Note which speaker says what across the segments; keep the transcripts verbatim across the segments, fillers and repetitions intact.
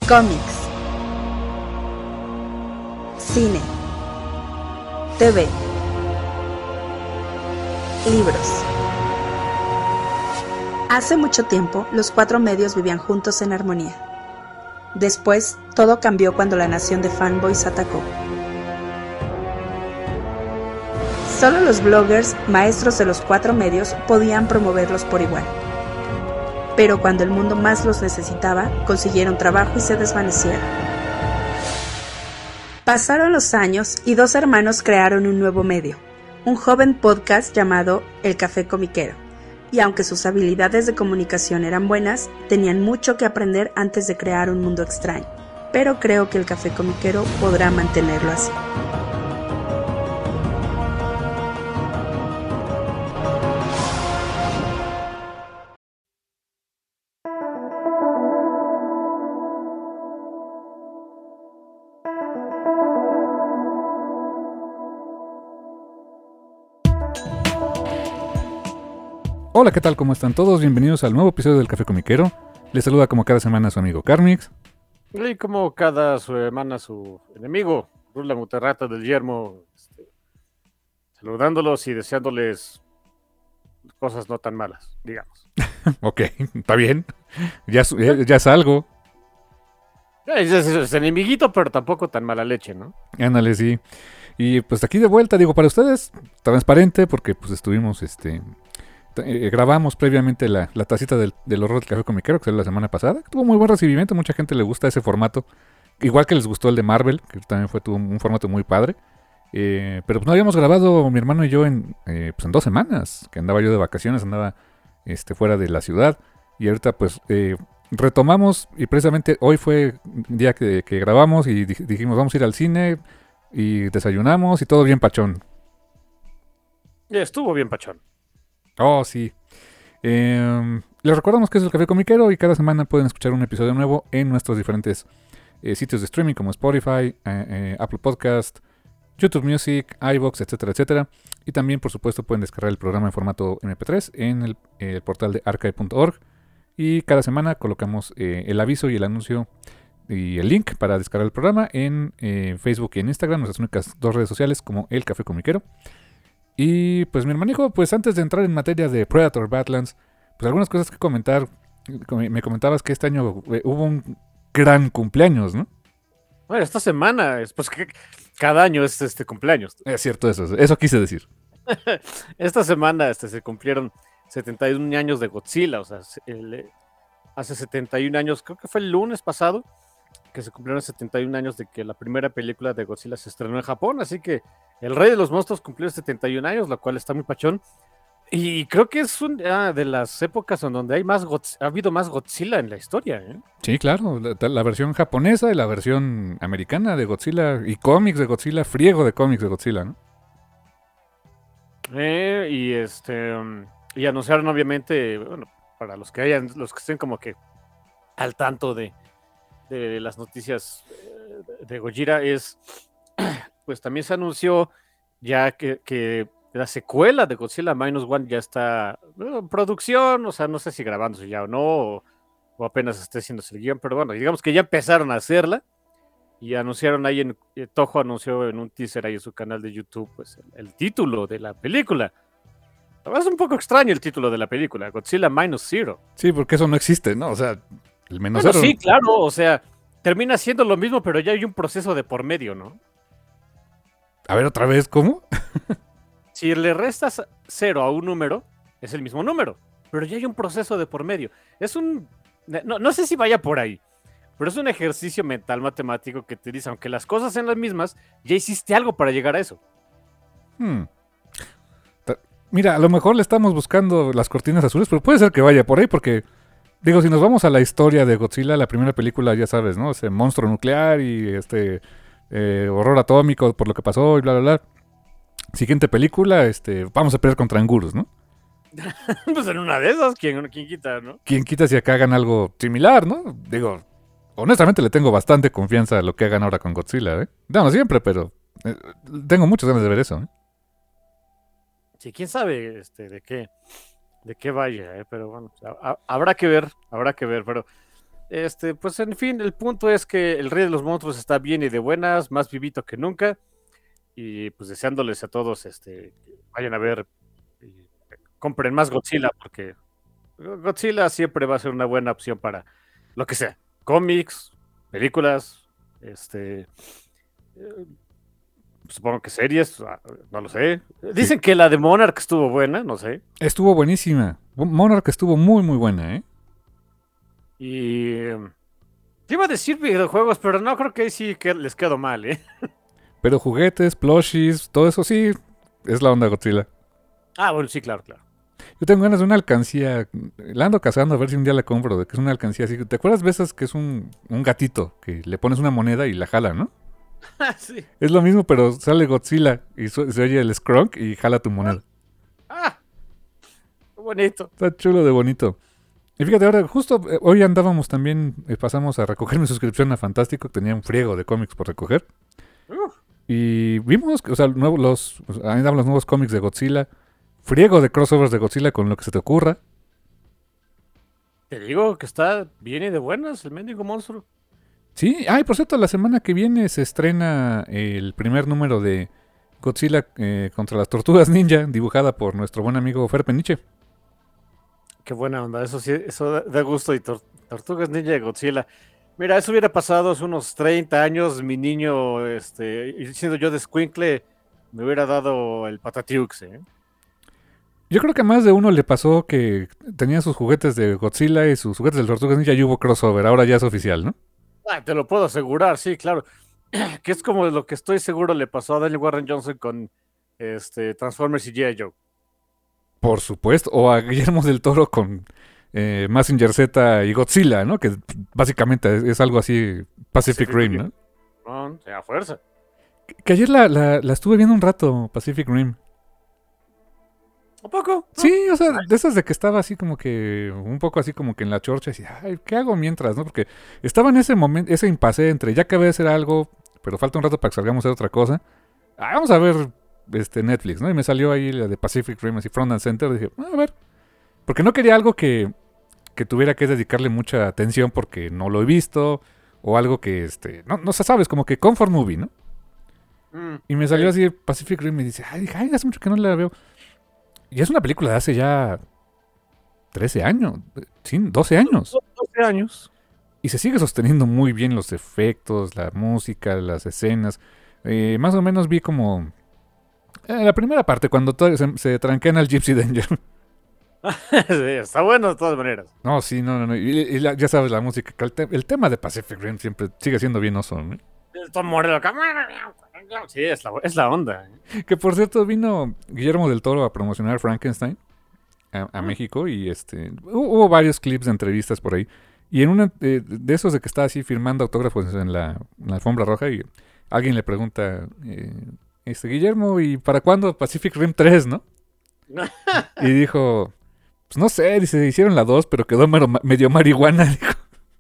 Speaker 1: Cómics, cine, T V, libros. Hace mucho tiempo, los cuatro medios vivían juntos en armonía. Después, todo cambió cuando la nación de fanboys atacó. Solo los bloggers, maestros de los cuatro medios, podían promoverlos por igual. Pero cuando el mundo más los necesitaba, consiguieron trabajo y se desvanecieron. Pasaron los años y dos hermanos crearon un nuevo medio, un joven podcast llamado El Café Comiquero. Y aunque sus habilidades de comunicación eran buenas, tenían mucho que aprender antes de crear un mundo extraño. Pero creo que El Café Comiquero podrá mantenerlo así.
Speaker 2: Hola, ¿qué tal? ¿Cómo están todos? Bienvenidos al nuevo episodio del Café Comiquero. Les saluda como cada semana su amigo Carmix.
Speaker 3: Y como cada semana su enemigo, Rula Muterrata del Yermo, este, saludándolos y deseándoles cosas no tan malas, digamos.
Speaker 2: Ok, está bien. Ya, ya, ya es algo.
Speaker 3: Es, es, es enemiguito, pero tampoco tan mala leche, ¿no?
Speaker 2: Ándale, sí. Y pues aquí de vuelta, digo, para ustedes, transparente, porque pues estuvimos, este... Eh, grabamos previamente la, la tacita del, del horror del Café Comiquero, que fue la semana pasada. Tuvo muy buen recibimiento, mucha gente le gusta ese formato. Igual que les gustó el de Marvel, que también fue tuvo un formato muy padre. Eh, pero pues no habíamos grabado mi hermano y yo en, eh, pues en dos semanas, que andaba yo de vacaciones, andaba este, fuera de la ciudad. Y ahorita pues eh, retomamos, y precisamente hoy fue un día que, que grabamos y dijimos vamos a ir al cine y desayunamos y todo bien pachón.
Speaker 3: Ya estuvo bien pachón.
Speaker 2: Oh, sí. Eh, les recordamos que es el Café Comiquero y cada semana pueden escuchar un episodio nuevo en nuestros diferentes eh, sitios de streaming como Spotify, eh, eh, Apple Podcast, YouTube Music, iVoox, etcétera, etcétera. Y también, por supuesto, pueden descargar el programa en formato eme pe tres en el, eh, el portal de archive punto org. Y cada semana colocamos eh, el aviso y el anuncio y el link para descargar el programa en eh, Facebook y en Instagram, nuestras únicas dos redes sociales como el Café Comiquero. Y pues mi hermanijo, pues antes de entrar en materia de Predator Badlands, pues algunas cosas que comentar. Me comentabas que este año eh, hubo un gran cumpleaños, ¿no?
Speaker 3: Bueno, esta semana, es, pues que cada año es este cumpleaños.
Speaker 2: Es cierto eso, eso quise decir.
Speaker 3: Esta semana este, se cumplieron setenta y un años de Godzilla, o sea, el, hace setenta y un años, creo que fue el lunes pasado, que se cumplieron setenta y un años de que la primera película de Godzilla se estrenó en Japón, así que el Rey de los Monstruos cumplió setenta y un años, lo cual está muy pachón. Y creo que es una de las épocas en donde hay más Godz- ha habido más Godzilla en la historia, ¿eh?
Speaker 2: Sí, claro, la, la versión japonesa y la versión americana de Godzilla y cómics de Godzilla, friego de cómics de Godzilla, ¿no?
Speaker 3: Eh, y este um, y anunciaron obviamente, bueno, para los que hayan, los que estén como que al tanto de, de las noticias de Gojira, es pues también se anunció ya que, que la secuela de Godzilla Minus One ya está bueno, en producción, o sea, no sé si grabándose ya o no, o, o apenas esté haciéndose el guión, pero bueno, digamos que ya empezaron a hacerla y anunciaron ahí, en eh, Toho anunció en un teaser ahí en su canal de YouTube, pues el, el título de la película. Es un poco extraño el título de la película, Godzilla Minus Zero.
Speaker 2: Sí, porque eso no existe, ¿no? O sea, el menos
Speaker 3: Bueno,
Speaker 2: cero.
Speaker 3: sí, claro, o sea, termina siendo lo mismo, pero ya hay un proceso de por medio, ¿no?
Speaker 2: A ver, otra vez, ¿cómo?
Speaker 3: Si le restas cero a un número, es el mismo número, pero ya hay un proceso de por medio. Es un... No, no sé si vaya por ahí, pero es un ejercicio mental matemático que te dice, aunque las cosas sean las mismas, ya hiciste algo para llegar a eso.
Speaker 2: Hmm. Mira, a lo mejor le estamos buscando las cortinas azules, pero puede ser que vaya por ahí porque... Digo, si nos vamos a la historia de Godzilla, la primera película, ya sabes, ¿no? Ese monstruo nuclear y este eh, horror atómico por lo que pasó y bla, bla, bla. Siguiente película, este, vamos a pelear contra Angurus, ¿no?
Speaker 3: Pues en una de esas, ¿quién, quién quita, no?
Speaker 2: ¿Quién quita si acá hagan algo similar, no? Digo, honestamente le tengo bastante confianza a lo que hagan ahora con Godzilla, ¿eh? No, no siempre, pero eh, tengo muchas ganas de ver eso, ¿eh?
Speaker 3: Sí, quién sabe este, de qué de qué vaya, ¿eh? Pero bueno, a, a, habrá que ver, habrá que ver, pero Este, pues en fin, el punto es que el Rey de los Monstruos está bien y de buenas, más vivito que nunca. Y pues deseándoles a todos, este, que vayan a ver, y compren más Godzilla, porque Godzilla siempre va a ser una buena opción para lo que sea. Cómics, películas, este, eh, supongo que series, ah, no lo sé. Dicen
Speaker 2: Sí.
Speaker 3: que la de Monarch estuvo buena, no sé.
Speaker 2: Estuvo buenísima. Monarch estuvo muy, muy buena, ¿eh?
Speaker 3: Y em, te iba a decir videojuegos, pero no creo que ahí sí que les quedó mal, ¿eh?
Speaker 2: Pero juguetes, plushies, todo eso sí, es la onda Godzilla.
Speaker 3: Ah, bueno, sí, claro, claro.
Speaker 2: Yo tengo ganas de una alcancía, la ando cazando a ver si un día la compro, de que es una alcancía así. ¿Te acuerdas veces que es un, un gatito que le pones una moneda y la jala, ¿no?
Speaker 3: Sí.
Speaker 2: Es lo mismo, pero sale Godzilla y su- se oye el scrunk y jala tu moneda.
Speaker 3: Ah, qué bonito.
Speaker 2: Está chulo de bonito. Y fíjate, ahora justo eh, hoy andábamos también, eh, pasamos a recoger mi suscripción a Fantástico, que tenía un friego de cómics por recoger.
Speaker 3: Uf,
Speaker 2: Y vimos, que, o sea, nuevo- los, o sea, ahí andaban los nuevos cómics de Godzilla. Friego de crossovers de Godzilla con lo que se te ocurra.
Speaker 3: te digo que está bien y de buenas el mendigo monstruo.
Speaker 2: Sí, ay, por cierto, la semana que viene se estrena el primer número de Godzilla eh, contra las Tortugas Ninja, dibujada por nuestro buen amigo Fer Peniche.
Speaker 3: Qué buena onda, eso sí, eso da, da gusto. Y Tor- Tortugas Ninja de Godzilla. Mira, eso hubiera pasado hace unos treinta años, mi niño, este, y siendo yo de escuincle, me hubiera dado el patatiux, ¿eh?
Speaker 2: Yo creo que a más de uno le pasó que tenía sus juguetes de Godzilla y sus juguetes de Tortugas Ninja y hubo crossover, ahora ya es oficial, ¿no?
Speaker 3: Ah, te lo puedo asegurar, sí, claro. Que es como lo que estoy seguro le pasó a Daniel Warren Johnson con este, Transformers y G I. Joe.
Speaker 2: Por supuesto, o a Guillermo del Toro con eh, Mazinger Z y Godzilla, ¿no? Que básicamente es, es algo así Pacific
Speaker 3: Pacific
Speaker 2: Rim,
Speaker 3: Rim.
Speaker 2: ¿no?
Speaker 3: No, a fuerza.
Speaker 2: Que, que ayer la, la, la estuve viendo un rato, Pacific Rim.
Speaker 3: ¿Un poco? ¿No?
Speaker 2: Sí, o sea, de esas de que estaba así como que, un poco así como que en la chorcha, y decía, ay, ¿qué hago mientras, no? Porque estaba en ese momento, ese impasse entre ya acabé de hacer algo, pero falta un rato para que salgamos a hacer otra cosa. Ah, vamos a ver este Netflix, ¿no? Y me salió ahí la de Pacific Rim, así Front and Center, dije, "Ah, a ver. Porque no quería algo que, que tuviera que dedicarle mucha atención porque no lo he visto, o algo que, este, no, no se sabes, como que comfort movie, ¿no?
Speaker 3: Mm,
Speaker 2: Y me
Speaker 3: ok.
Speaker 2: salió así Pacific Rim y dice, ay, dije, ay, hace mucho que no la veo. Y es una película de hace ya trece años, sí, doce años.
Speaker 3: doce años.
Speaker 2: Y se sigue sosteniendo muy bien los efectos, la música, las escenas. Eh, más o menos vi como eh, la primera parte, cuando todo se, se tranquean al Gypsy Danger.
Speaker 3: Sí, está bueno de todas maneras.
Speaker 2: No, sí, no, no, no. Y, y la- ya sabes la música. que El, te- el tema de Pacific Rim siempre sigue siendo bien oso, ¿no?
Speaker 3: El Tom Morello acá. Sí, es la, es la onda. ¿Eh?
Speaker 2: Que por cierto vino Guillermo del Toro a promocionar Frankenstein a, a
Speaker 3: Mm.
Speaker 2: México y este hu- hubo varios clips de entrevistas por ahí. Y en una eh, de esos de que está así firmando autógrafos en la, en la alfombra roja y alguien le pregunta, eh, este Guillermo, ¿y para cuándo Pacific Rim tres, no? Y dijo, pues no sé, dice, hicieron la dos, pero quedó mero- medio marihuana. Dijo.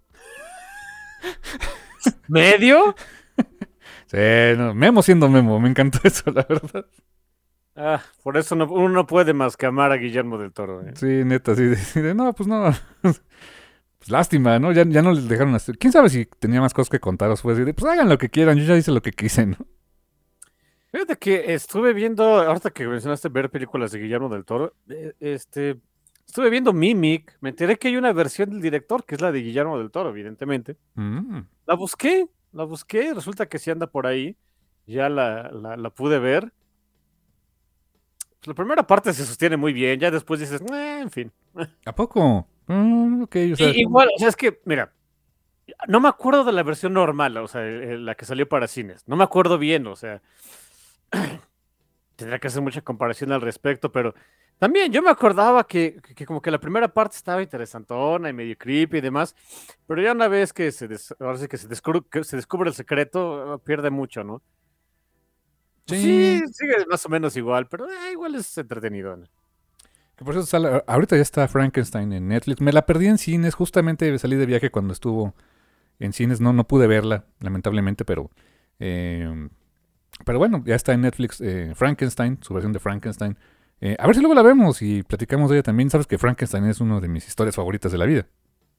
Speaker 3: ¿Medio?
Speaker 2: Sí, no, Memo siendo Memo, me encantó eso, la verdad.
Speaker 3: Ah, por eso no, uno no puede más que amar a Guillermo del Toro. ¿Eh?
Speaker 2: Sí, neta, así de, así de, no, pues no. Pues lástima, ¿no? Ya, ya no les dejaron hacer. ¿Quién sabe si tenía más cosas que contar o fue así de, pues hagan lo que quieran, yo ya hice lo que quise, ¿no?
Speaker 3: Fíjate que estuve viendo, ahorita que mencionaste ver películas de Guillermo del Toro, eh, este, estuve viendo Mimic, me enteré que hay una versión del director, que es la de Guillermo del Toro, evidentemente.
Speaker 2: Mm.
Speaker 3: La busqué, la busqué, resulta que sí anda por ahí, ya la, la, la pude ver. Pues la primera parte se sostiene muy bien, ya después dices, "Eh, en fin.
Speaker 2: ¿A poco? Mm, ok, o sea,
Speaker 3: Y- igual, o sea, es que, mira, no me acuerdo de la versión normal, o sea, eh, la que salió para cines, no me acuerdo bien, o sea, tendría que hacer mucha comparación al respecto, pero también yo me acordaba que, que- que como que la primera parte estaba interesantona y medio creepy y demás, pero ya una vez que se, des- ahora sí que se descubre, que se descubre el secreto, eh, pierde mucho, ¿no? Pues
Speaker 2: sí.
Speaker 3: sí, sigue más o menos igual, pero eh, igual es entretenido, ¿no?
Speaker 2: Que por eso sale- ahorita ya está Frankenstein en Netflix. Me la perdí en cines, justamente salí de viaje cuando estuvo en cines. No, no pude verla, lamentablemente, pero... eh, pero bueno, ya está en Netflix eh, Frankenstein, su versión de Frankenstein. Eh, a ver si luego la vemos y platicamos de ella también. Sabes que Frankenstein es una de mis historias favoritas de la vida.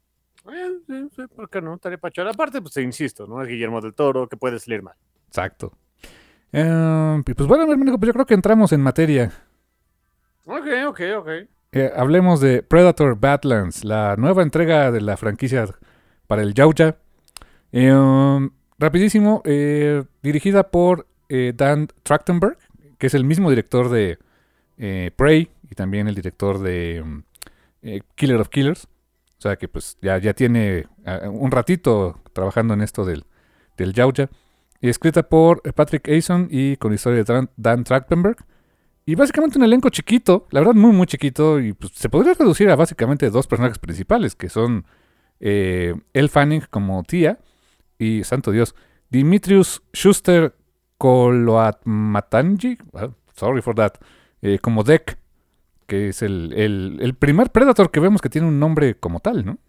Speaker 3: Eh, sí, sí, ¿por qué no? Estaría pachón. Aparte, pues te insisto, ¿no? Es Guillermo del Toro, que puede salir mal.
Speaker 2: Exacto. Eh, y pues bueno, hermano, pues yo creo que entramos en materia.
Speaker 3: Ok, ok, ok.
Speaker 2: Eh, hablemos de Predator Badlands, la nueva entrega de la franquicia para el Yautja. Eh, um, rapidísimo, eh, dirigida por eh, Dan Trachtenberg, que es el mismo director de eh, Prey y también el director de um, eh, Killer of Killers. O sea que pues ya, ya tiene uh, un ratito trabajando en esto del, del Yautja. Escrita por Patrick Eason y con historia de Dan, Dan Trachtenberg. Y básicamente un elenco chiquito, la verdad muy muy chiquito, y pues se podría reducir a básicamente dos personajes principales, que son eh, Elle Fanning como tía, y santo Dios, Dimitrius Schuster Koloatmatangi, well, sorry for that, eh, como Deck, que es el, el, el primer Predator que vemos que tiene un nombre como tal, ¿no?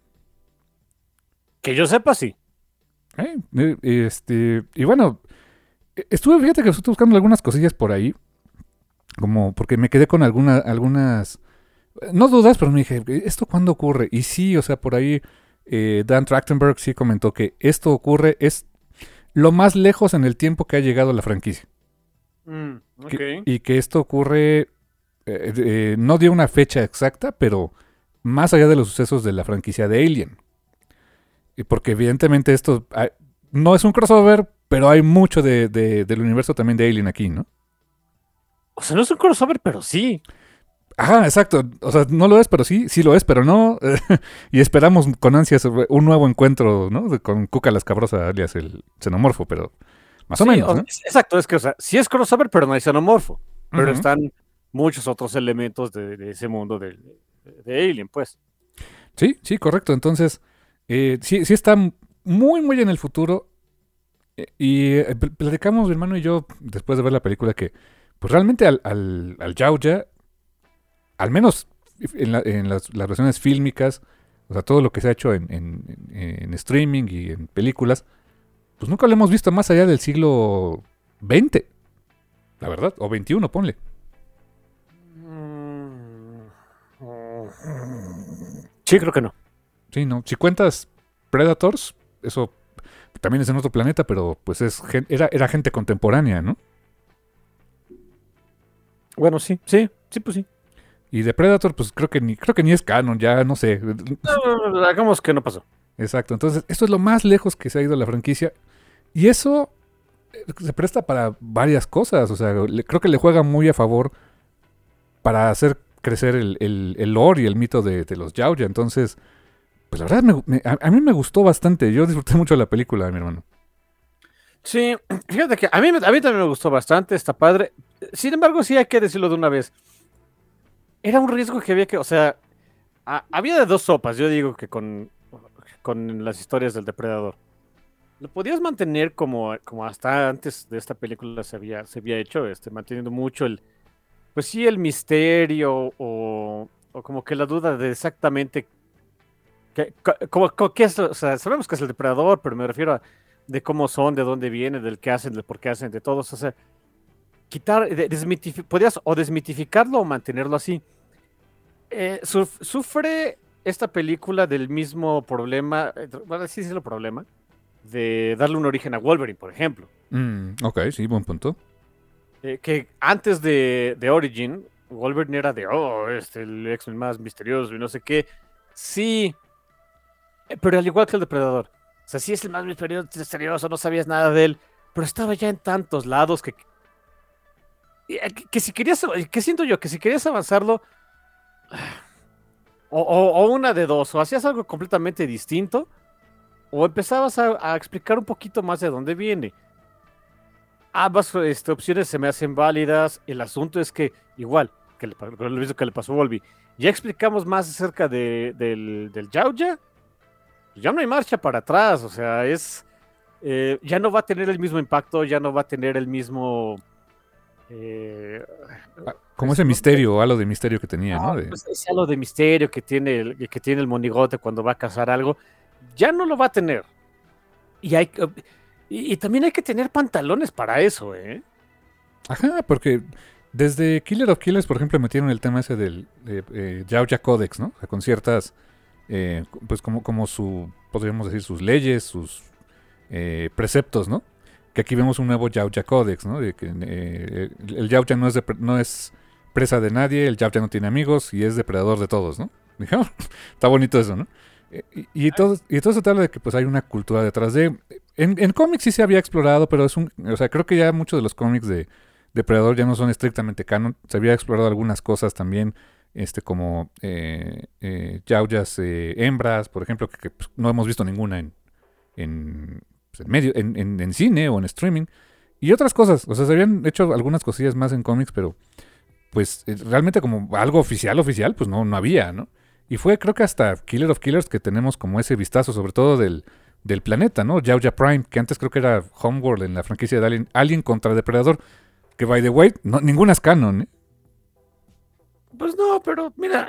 Speaker 3: Que yo sepa, sí.
Speaker 2: Eh, eh, este, y bueno, estuve, fíjate que estuve buscando algunas cosillas por ahí, como porque me quedé con alguna, algunas, no dudas, pero me dije, ¿esto cuándo ocurre? Y sí, o sea, por ahí eh, Dan Trachtenberg sí comentó que esto ocurre, es lo más lejos en el tiempo que ha llegado la franquicia.
Speaker 3: Mm, okay.
Speaker 2: Que, y que esto ocurre, eh, eh, no dio una fecha exacta, pero más allá de los sucesos de la franquicia de Alien. Y porque evidentemente esto hay, no es un crossover, pero hay mucho de, de, del universo también de Alien aquí, ¿no?
Speaker 3: O sea, no es un crossover, pero sí.
Speaker 2: Ajá, exacto. O sea, no lo es, pero sí, sí lo es, pero no. Y esperamos con ansias un nuevo encuentro, ¿no? De, con Cuca la Escabrosa, alias el xenomorfo, pero más
Speaker 3: sí,
Speaker 2: o menos,
Speaker 3: o,
Speaker 2: ¿no?
Speaker 3: Exacto, es que, o sea, sí es crossover, pero no hay xenomorfo. Pero
Speaker 2: Uh-huh.
Speaker 3: están muchos otros elementos de, de ese mundo de, de, de Alien, pues.
Speaker 2: Sí, sí, correcto. Entonces, eh, sí, sí está muy, muy en el futuro. Eh, y eh, platicamos, mi hermano y yo, después de ver la película, que pues realmente al, al, al Yautja, al menos en, la, en las, las versiones fílmicas, o sea, todo lo que se ha hecho en, en, en, en streaming y en películas, pues nunca lo hemos visto más allá del siglo veinte, la verdad, o veintiuno, ponle.
Speaker 3: Sí, creo que no.
Speaker 2: Sí, no. Si cuentas Predators, eso también es en otro planeta, pero pues es era, era gente contemporánea, ¿no?
Speaker 3: Bueno, sí, sí, sí, pues sí.
Speaker 2: Y de Predator, pues creo que ni, creo que ni es canon, ya no sé.
Speaker 3: No, hagamos que no pasó.
Speaker 2: Exacto. Entonces, esto es lo más lejos que se ha ido la franquicia. Y eso se presta para varias cosas. O sea, le, creo que le juega muy a favor para hacer crecer el, el, el lore y el mito de, de los Yautja. Entonces, pues la verdad, me, me, a, a mí me gustó bastante. Yo disfruté mucho de la película, mi hermano.
Speaker 3: Sí, fíjate que a mí, a mí también me gustó bastante, está padre. Sin embargo, sí hay que decirlo de una vez. Era un riesgo que había que, o sea, a, había de dos sopas, yo digo que con, con las historias del depredador. Lo podías mantener como, como hasta antes de esta película se había, se había hecho, este, manteniendo mucho el, pues sí, el misterio o, o como que la duda de exactamente qué, como, como, qué es, o sea, sabemos que es el depredador, pero me refiero a de cómo son, de dónde vienen, del qué hacen, del por qué hacen, de todos, o sea, quitar, desmitificar, podías o desmitificarlo o mantenerlo así. Eh, suf sufre esta película del mismo problema, bueno, sí es el problema, de darle un origen a Wolverine, por ejemplo.
Speaker 2: Mm, ok, sí, buen punto.
Speaker 3: Eh, que antes de, de Origin, Wolverine era de, oh, este, el X-Men más misterioso y no sé qué. Sí, pero al igual que el Depredador. O sea, sí es el más misterioso, no sabías nada de él, pero estaba ya en tantos lados que... Que, que si querías... ¿Qué siento yo? Que si querías avanzarlo... O, o, o una de dos, o hacías algo completamente distinto, o empezabas a, a explicar un poquito más de dónde viene. Ambas este, opciones se me hacen válidas. El asunto es que, igual, que le, lo mismo que le pasó a Volby, ya explicamos más acerca de, del, del Yautja, ya no hay marcha para atrás, o sea, es... Eh, ya no va a tener el mismo impacto, ya no va a tener el mismo... Eh,
Speaker 2: ah, como ese misterio, halo de misterio que tenía, ¿no? De...
Speaker 3: Pues ese halo de misterio que tiene, el, que tiene el monigote cuando va a cazar algo, ya no lo va a tener. Y, hay, y, y también hay que tener pantalones para eso, ¿eh?
Speaker 2: Ajá, porque desde Killer of Killers, por ejemplo, metieron el tema ese del eh, eh, Yautja Codex, ¿no? O sea, con ciertas eh, pues como, como su, podríamos decir, sus leyes, sus eh, preceptos, ¿no? Que aquí vemos un nuevo Yautja Codex, ¿no? De que eh, el Yautja no es, de, no es presa de nadie, el Yautja no tiene amigos y es depredador de todos, ¿no? Digamos, está bonito eso, ¿no? Y, y, todo, y todo se habla de que pues hay una cultura detrás de... En, en cómics sí se había explorado, pero es un... O sea, creo que ya muchos de los cómics de Depredador ya no son estrictamente canon. Se había explorado algunas cosas también, este como eh, eh, Yautjas eh, hembras, por ejemplo, que, que pues, no hemos visto ninguna en, en, pues, en medio, en, en, en cine o en streaming. Y otras cosas. O sea, se habían hecho algunas cosillas más en cómics, pero pues eh, realmente como algo oficial, oficial, pues no, no había, ¿no? Y fue creo que hasta Killer of Killers que tenemos como ese vistazo, sobre todo del, del planeta, ¿no? Yautja Prime, que antes creo que era Homeworld en la franquicia de Alien, Alien contra Depredador, que by the way, no, ninguna es canon, ¿eh?
Speaker 3: Pues no, pero mira,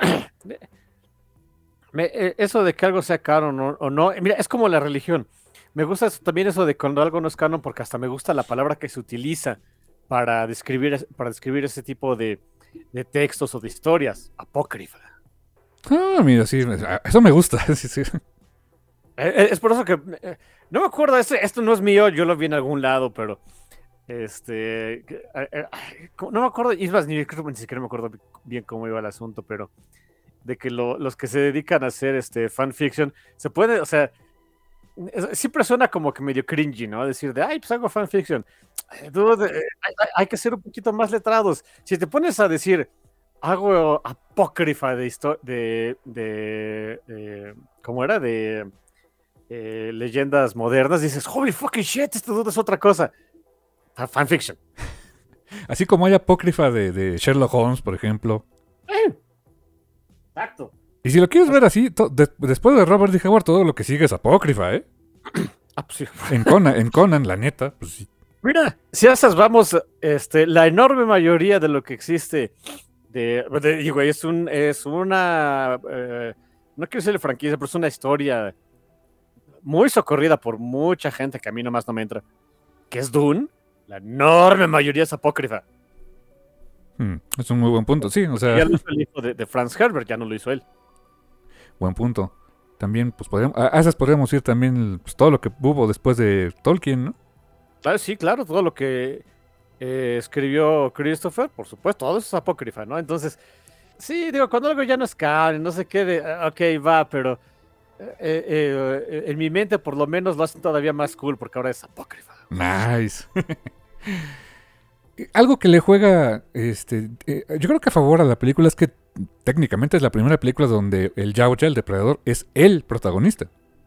Speaker 3: me, eh, eso de que algo sea canon o, o no, mira, es como la religión. Me gusta eso, también eso de cuando algo no es canon, porque hasta me gusta la palabra que se utiliza para describir, para describir ese tipo de, de textos o de historias, apócrifa.
Speaker 2: Ah, mira, sí, eso me gusta. Sí, sí.
Speaker 3: Es por eso que eh, no me acuerdo, esto, esto no es mío, yo lo vi en algún lado, pero este eh, eh, no me acuerdo, y es más, ni, creo, ni siquiera me acuerdo bien cómo iba el asunto, pero de que lo, los que se dedican a hacer este fanfiction se puede, o sea, es, siempre suena como que medio cringy, ¿no? Decir de, ay, pues hago fanfiction. Eh, dude, eh, hay, hay que ser un poquito más letrados. Si te pones a decir hago apócrifa de historia de, de, de ¿cómo era? De eh, leyendas modernas, dices, holy fucking shit, esto es otra cosa. Fanfiction.
Speaker 2: Así como hay apócrifa de, de Sherlock Holmes, por ejemplo.
Speaker 3: Eh, exacto.
Speaker 2: Y si lo quieres ver así, to, de, después de Robert D. Howard, todo lo que sigue es apócrifa, ¿eh?
Speaker 3: Ah, pues sí.
Speaker 2: En Conan, en Conan, la neta, pues sí.
Speaker 3: Mira, si a esas vamos, este, la enorme mayoría de lo que existe de, de digo, es un, es una, eh, no quiero decirle franquicia, pero es una historia muy socorrida por mucha gente que a mí nomás no me entra, que es Dune. La enorme mayoría es apócrifa.
Speaker 2: Hmm, es un muy buen punto, sí, o sea...
Speaker 3: Ya lo hizo el hijo de, de Franz Herbert, ya no lo hizo él.
Speaker 2: Buen punto. También, pues, podríamos, a esas podríamos ir también pues, todo lo que hubo después de Tolkien, ¿no?
Speaker 3: Claro, sí, claro, todo lo que eh, escribió Christopher, por supuesto, todo eso es apócrifa, ¿no? Entonces, sí, digo, cuando algo ya no es canon, no sé qué, de, ok, va, pero eh, eh, en mi mente por lo menos lo hacen todavía más cool porque ahora es apócrifa.
Speaker 2: Nice. Algo que le juega, este, eh, yo creo que a favor a la película es que técnicamente es la primera película donde el Yautja, el depredador, es el protagonista.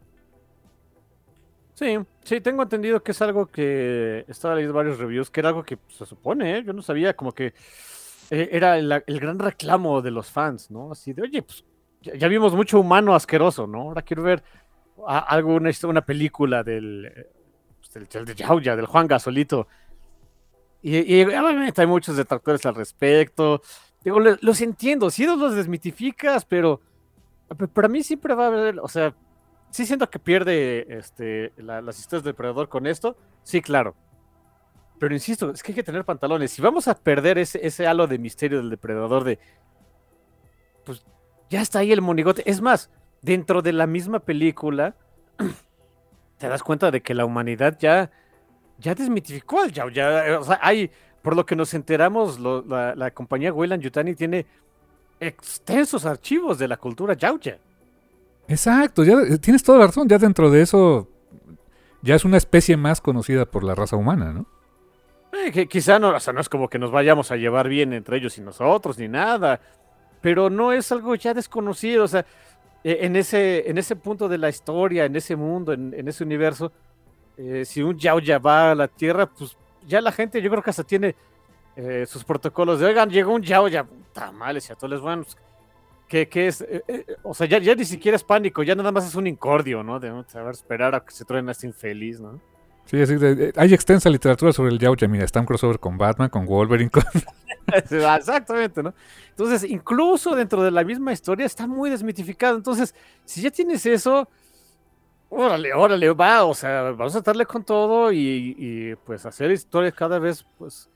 Speaker 3: Sí, sí, tengo entendido que es algo que estaba leyendo varios reviews, que era algo que pues, se supone, ¿eh? Yo no sabía, como que eh, era el, el gran reclamo de los fans, ¿no? Así de, oye, pues ya, ya vimos mucho humano asqueroso, ¿no? Ahora quiero ver a, algo, una, una película del, pues, del, del de Yautja, del Juan Gasolito. Y, y obviamente hay muchos detractores al respecto. Digo, los, los entiendo, sí los desmitificas, pero para mí siempre va a haber, o sea, sí siento que pierde este, la, las historias del Depredador con esto, sí, claro. Pero insisto, es que hay que tener pantalones. Si vamos a perder ese, ese halo de misterio del Depredador de, pues ya está ahí el monigote. Es más, dentro de la misma película, te das cuenta de que la humanidad ya, ya desmitificó al Yao. Ya, o sea, hay, por lo que nos enteramos, lo, la, la compañía Weyland-Yutani tiene extensos archivos de la cultura Yautja.
Speaker 2: Exacto, ya tienes toda la razón. Ya dentro de eso, ya es una especie más conocida por la raza humana, ¿no?
Speaker 3: Eh, que quizá no, o sea, no es como que nos vayamos a llevar bien entre ellos y nosotros, ni nada. Pero no es algo ya desconocido. O sea, en ese, en ese punto de la historia, en ese mundo, en, en ese universo, eh, si un Yautja va a la Tierra, pues ya la gente, yo creo que hasta tiene eh, sus protocolos de, oigan, llegó un Yautja, tamales, y a todos les van, pues, ¿qué, qué es? Eh, eh, o sea, ya, ya ni siquiera es pánico, ya nada más es un incordio, ¿no? De saber esperar a que se truene a este infeliz, ¿no?
Speaker 2: Sí, así de, de, hay extensa literatura sobre el Yautja. Mira, está un crossover con Batman, con Wolverine, con...
Speaker 3: Exactamente, ¿no? Entonces, incluso dentro de la misma historia está muy desmitificado. Entonces, si ya tienes eso, órale, órale, va, o sea, vamos a darle con todo y, y pues hacer historias cada vez, pues,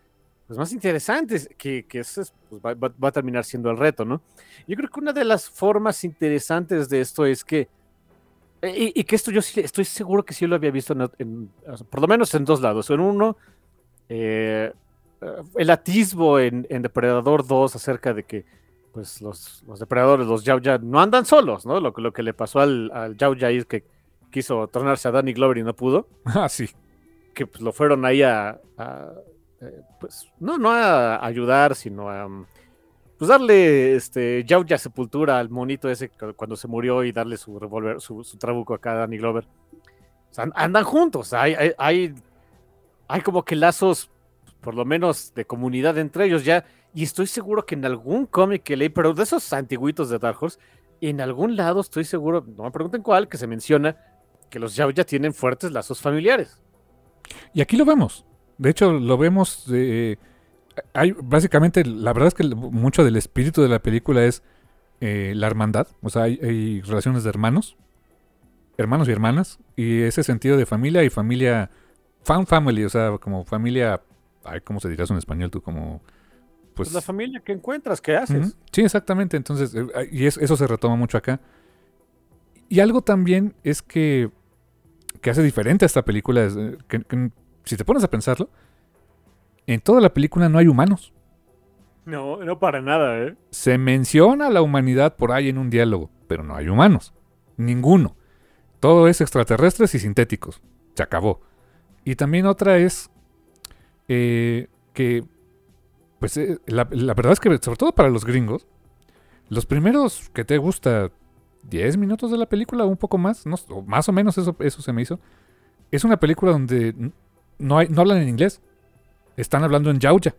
Speaker 3: pues, más interesantes, que, que eso es, pues, va, va, va a terminar siendo el reto, ¿no? Yo creo que una de las formas interesantes de esto es que, y, y que esto yo sí, estoy seguro que sí lo había visto, en, en, por lo menos en dos lados. En uno, eh, el atisbo en, en Depredador dos acerca de que pues los, los depredadores, los Yautja, no andan solos, ¿no? Lo, lo que le pasó al, al Yautja que quiso tornarse a Danny Glover y no pudo.
Speaker 2: Ah, sí.
Speaker 3: Que pues, lo fueron ahí a, a eh, pues no, no a ayudar, sino a pues darle este Yautja sepultura al monito ese cuando se murió y darle su revólver, su, su trabuco acá a Danny Glover. O sea, andan juntos, hay, hay, hay, hay como que lazos, por lo menos de comunidad entre ellos ya, y estoy seguro que en algún cómic que leí, pero de esos antiguitos de Dark Horse, en algún lado estoy seguro, no me pregunten cuál, que se menciona que los Yautja tienen fuertes lazos familiares.
Speaker 2: Y aquí lo vemos. De hecho, lo vemos. Eh, hay básicamente, la verdad es que mucho del espíritu de la película es eh, la hermandad. O sea, hay, hay relaciones de hermanos, hermanos y hermanas, y ese sentido de familia y familia, fan family, o sea, como familia. Ay, ¿cómo se dirás en español tú? Como. Pues,
Speaker 3: pues la familia que encuentras, ¿qué haces?
Speaker 2: Uh-huh. Sí, exactamente. Entonces, eh, y es, eso se retoma mucho acá. Y algo también es que que hace diferente a esta película es que, que si te pones a pensarlo, en toda la película no hay humanos.
Speaker 3: No, no para nada, ¿eh?
Speaker 2: Se menciona a la humanidad por ahí en un diálogo, pero no hay humanos. Ninguno. Todo es extraterrestres y sintéticos. Se acabó. Y también otra es eh, que, pues eh, la, la verdad es que, sobre todo para los gringos, los primeros que te gusta diez minutos de la película o un poco más, no, o más o menos eso, eso se me hizo. Es una película donde no, hay, no hablan en inglés. Están hablando en Yautja.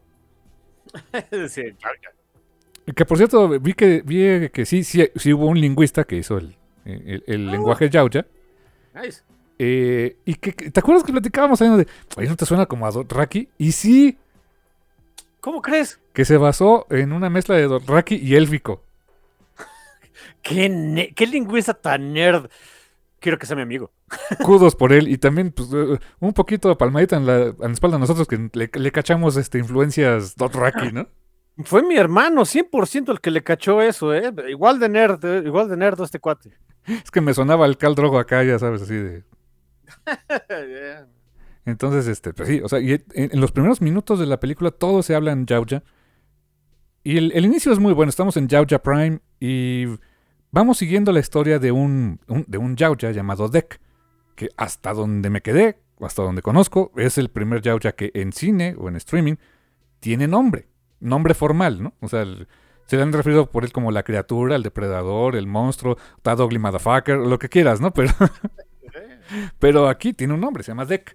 Speaker 3: Sí, Yautja.
Speaker 2: Que por cierto, vi que, vi que sí, sí, sí hubo un lingüista que hizo el, el, el oh. lenguaje Yautja.
Speaker 3: Nice.
Speaker 2: Eh, y que, ¿te acuerdas que platicábamos ahí de, oye, ¿no te suena como a Dothraki? Y sí.
Speaker 3: ¿Cómo crees?
Speaker 2: Que se basó en una mezcla de Dothraki y élfico.
Speaker 3: ¿Qué, ne- ¿Qué lingüista tan nerd? Quiero que sea mi amigo.
Speaker 2: Kudos por él. Y también pues, un poquito de palmadita en la, en la espalda a nosotros que le, le cachamos este, influencias Dothraki, ¿no?
Speaker 3: Fue mi hermano, cien por ciento el que le cachó eso, ¿eh? Igual de nerd, ¿eh? Igual de nerd este cuate.
Speaker 2: Es que me sonaba el Khal Drogo acá, ya sabes, así de... yeah. Entonces, este, pues sí, o sea, y en, en los primeros minutos de la película todo se habla en Yautja. Y el, el inicio es muy bueno. Estamos en Yautja Prime y vamos siguiendo la historia de un, un, de un Yautja llamado Dek, que hasta donde me quedé, o hasta donde conozco, es el primer Yautja que en cine o en streaming tiene nombre, nombre formal, ¿no? O sea, el, se le han referido por él como la criatura, el depredador, el monstruo, Tad Ugly Motherfucker, lo que quieras, ¿no? Pero, pero aquí tiene un nombre, se llama Dek.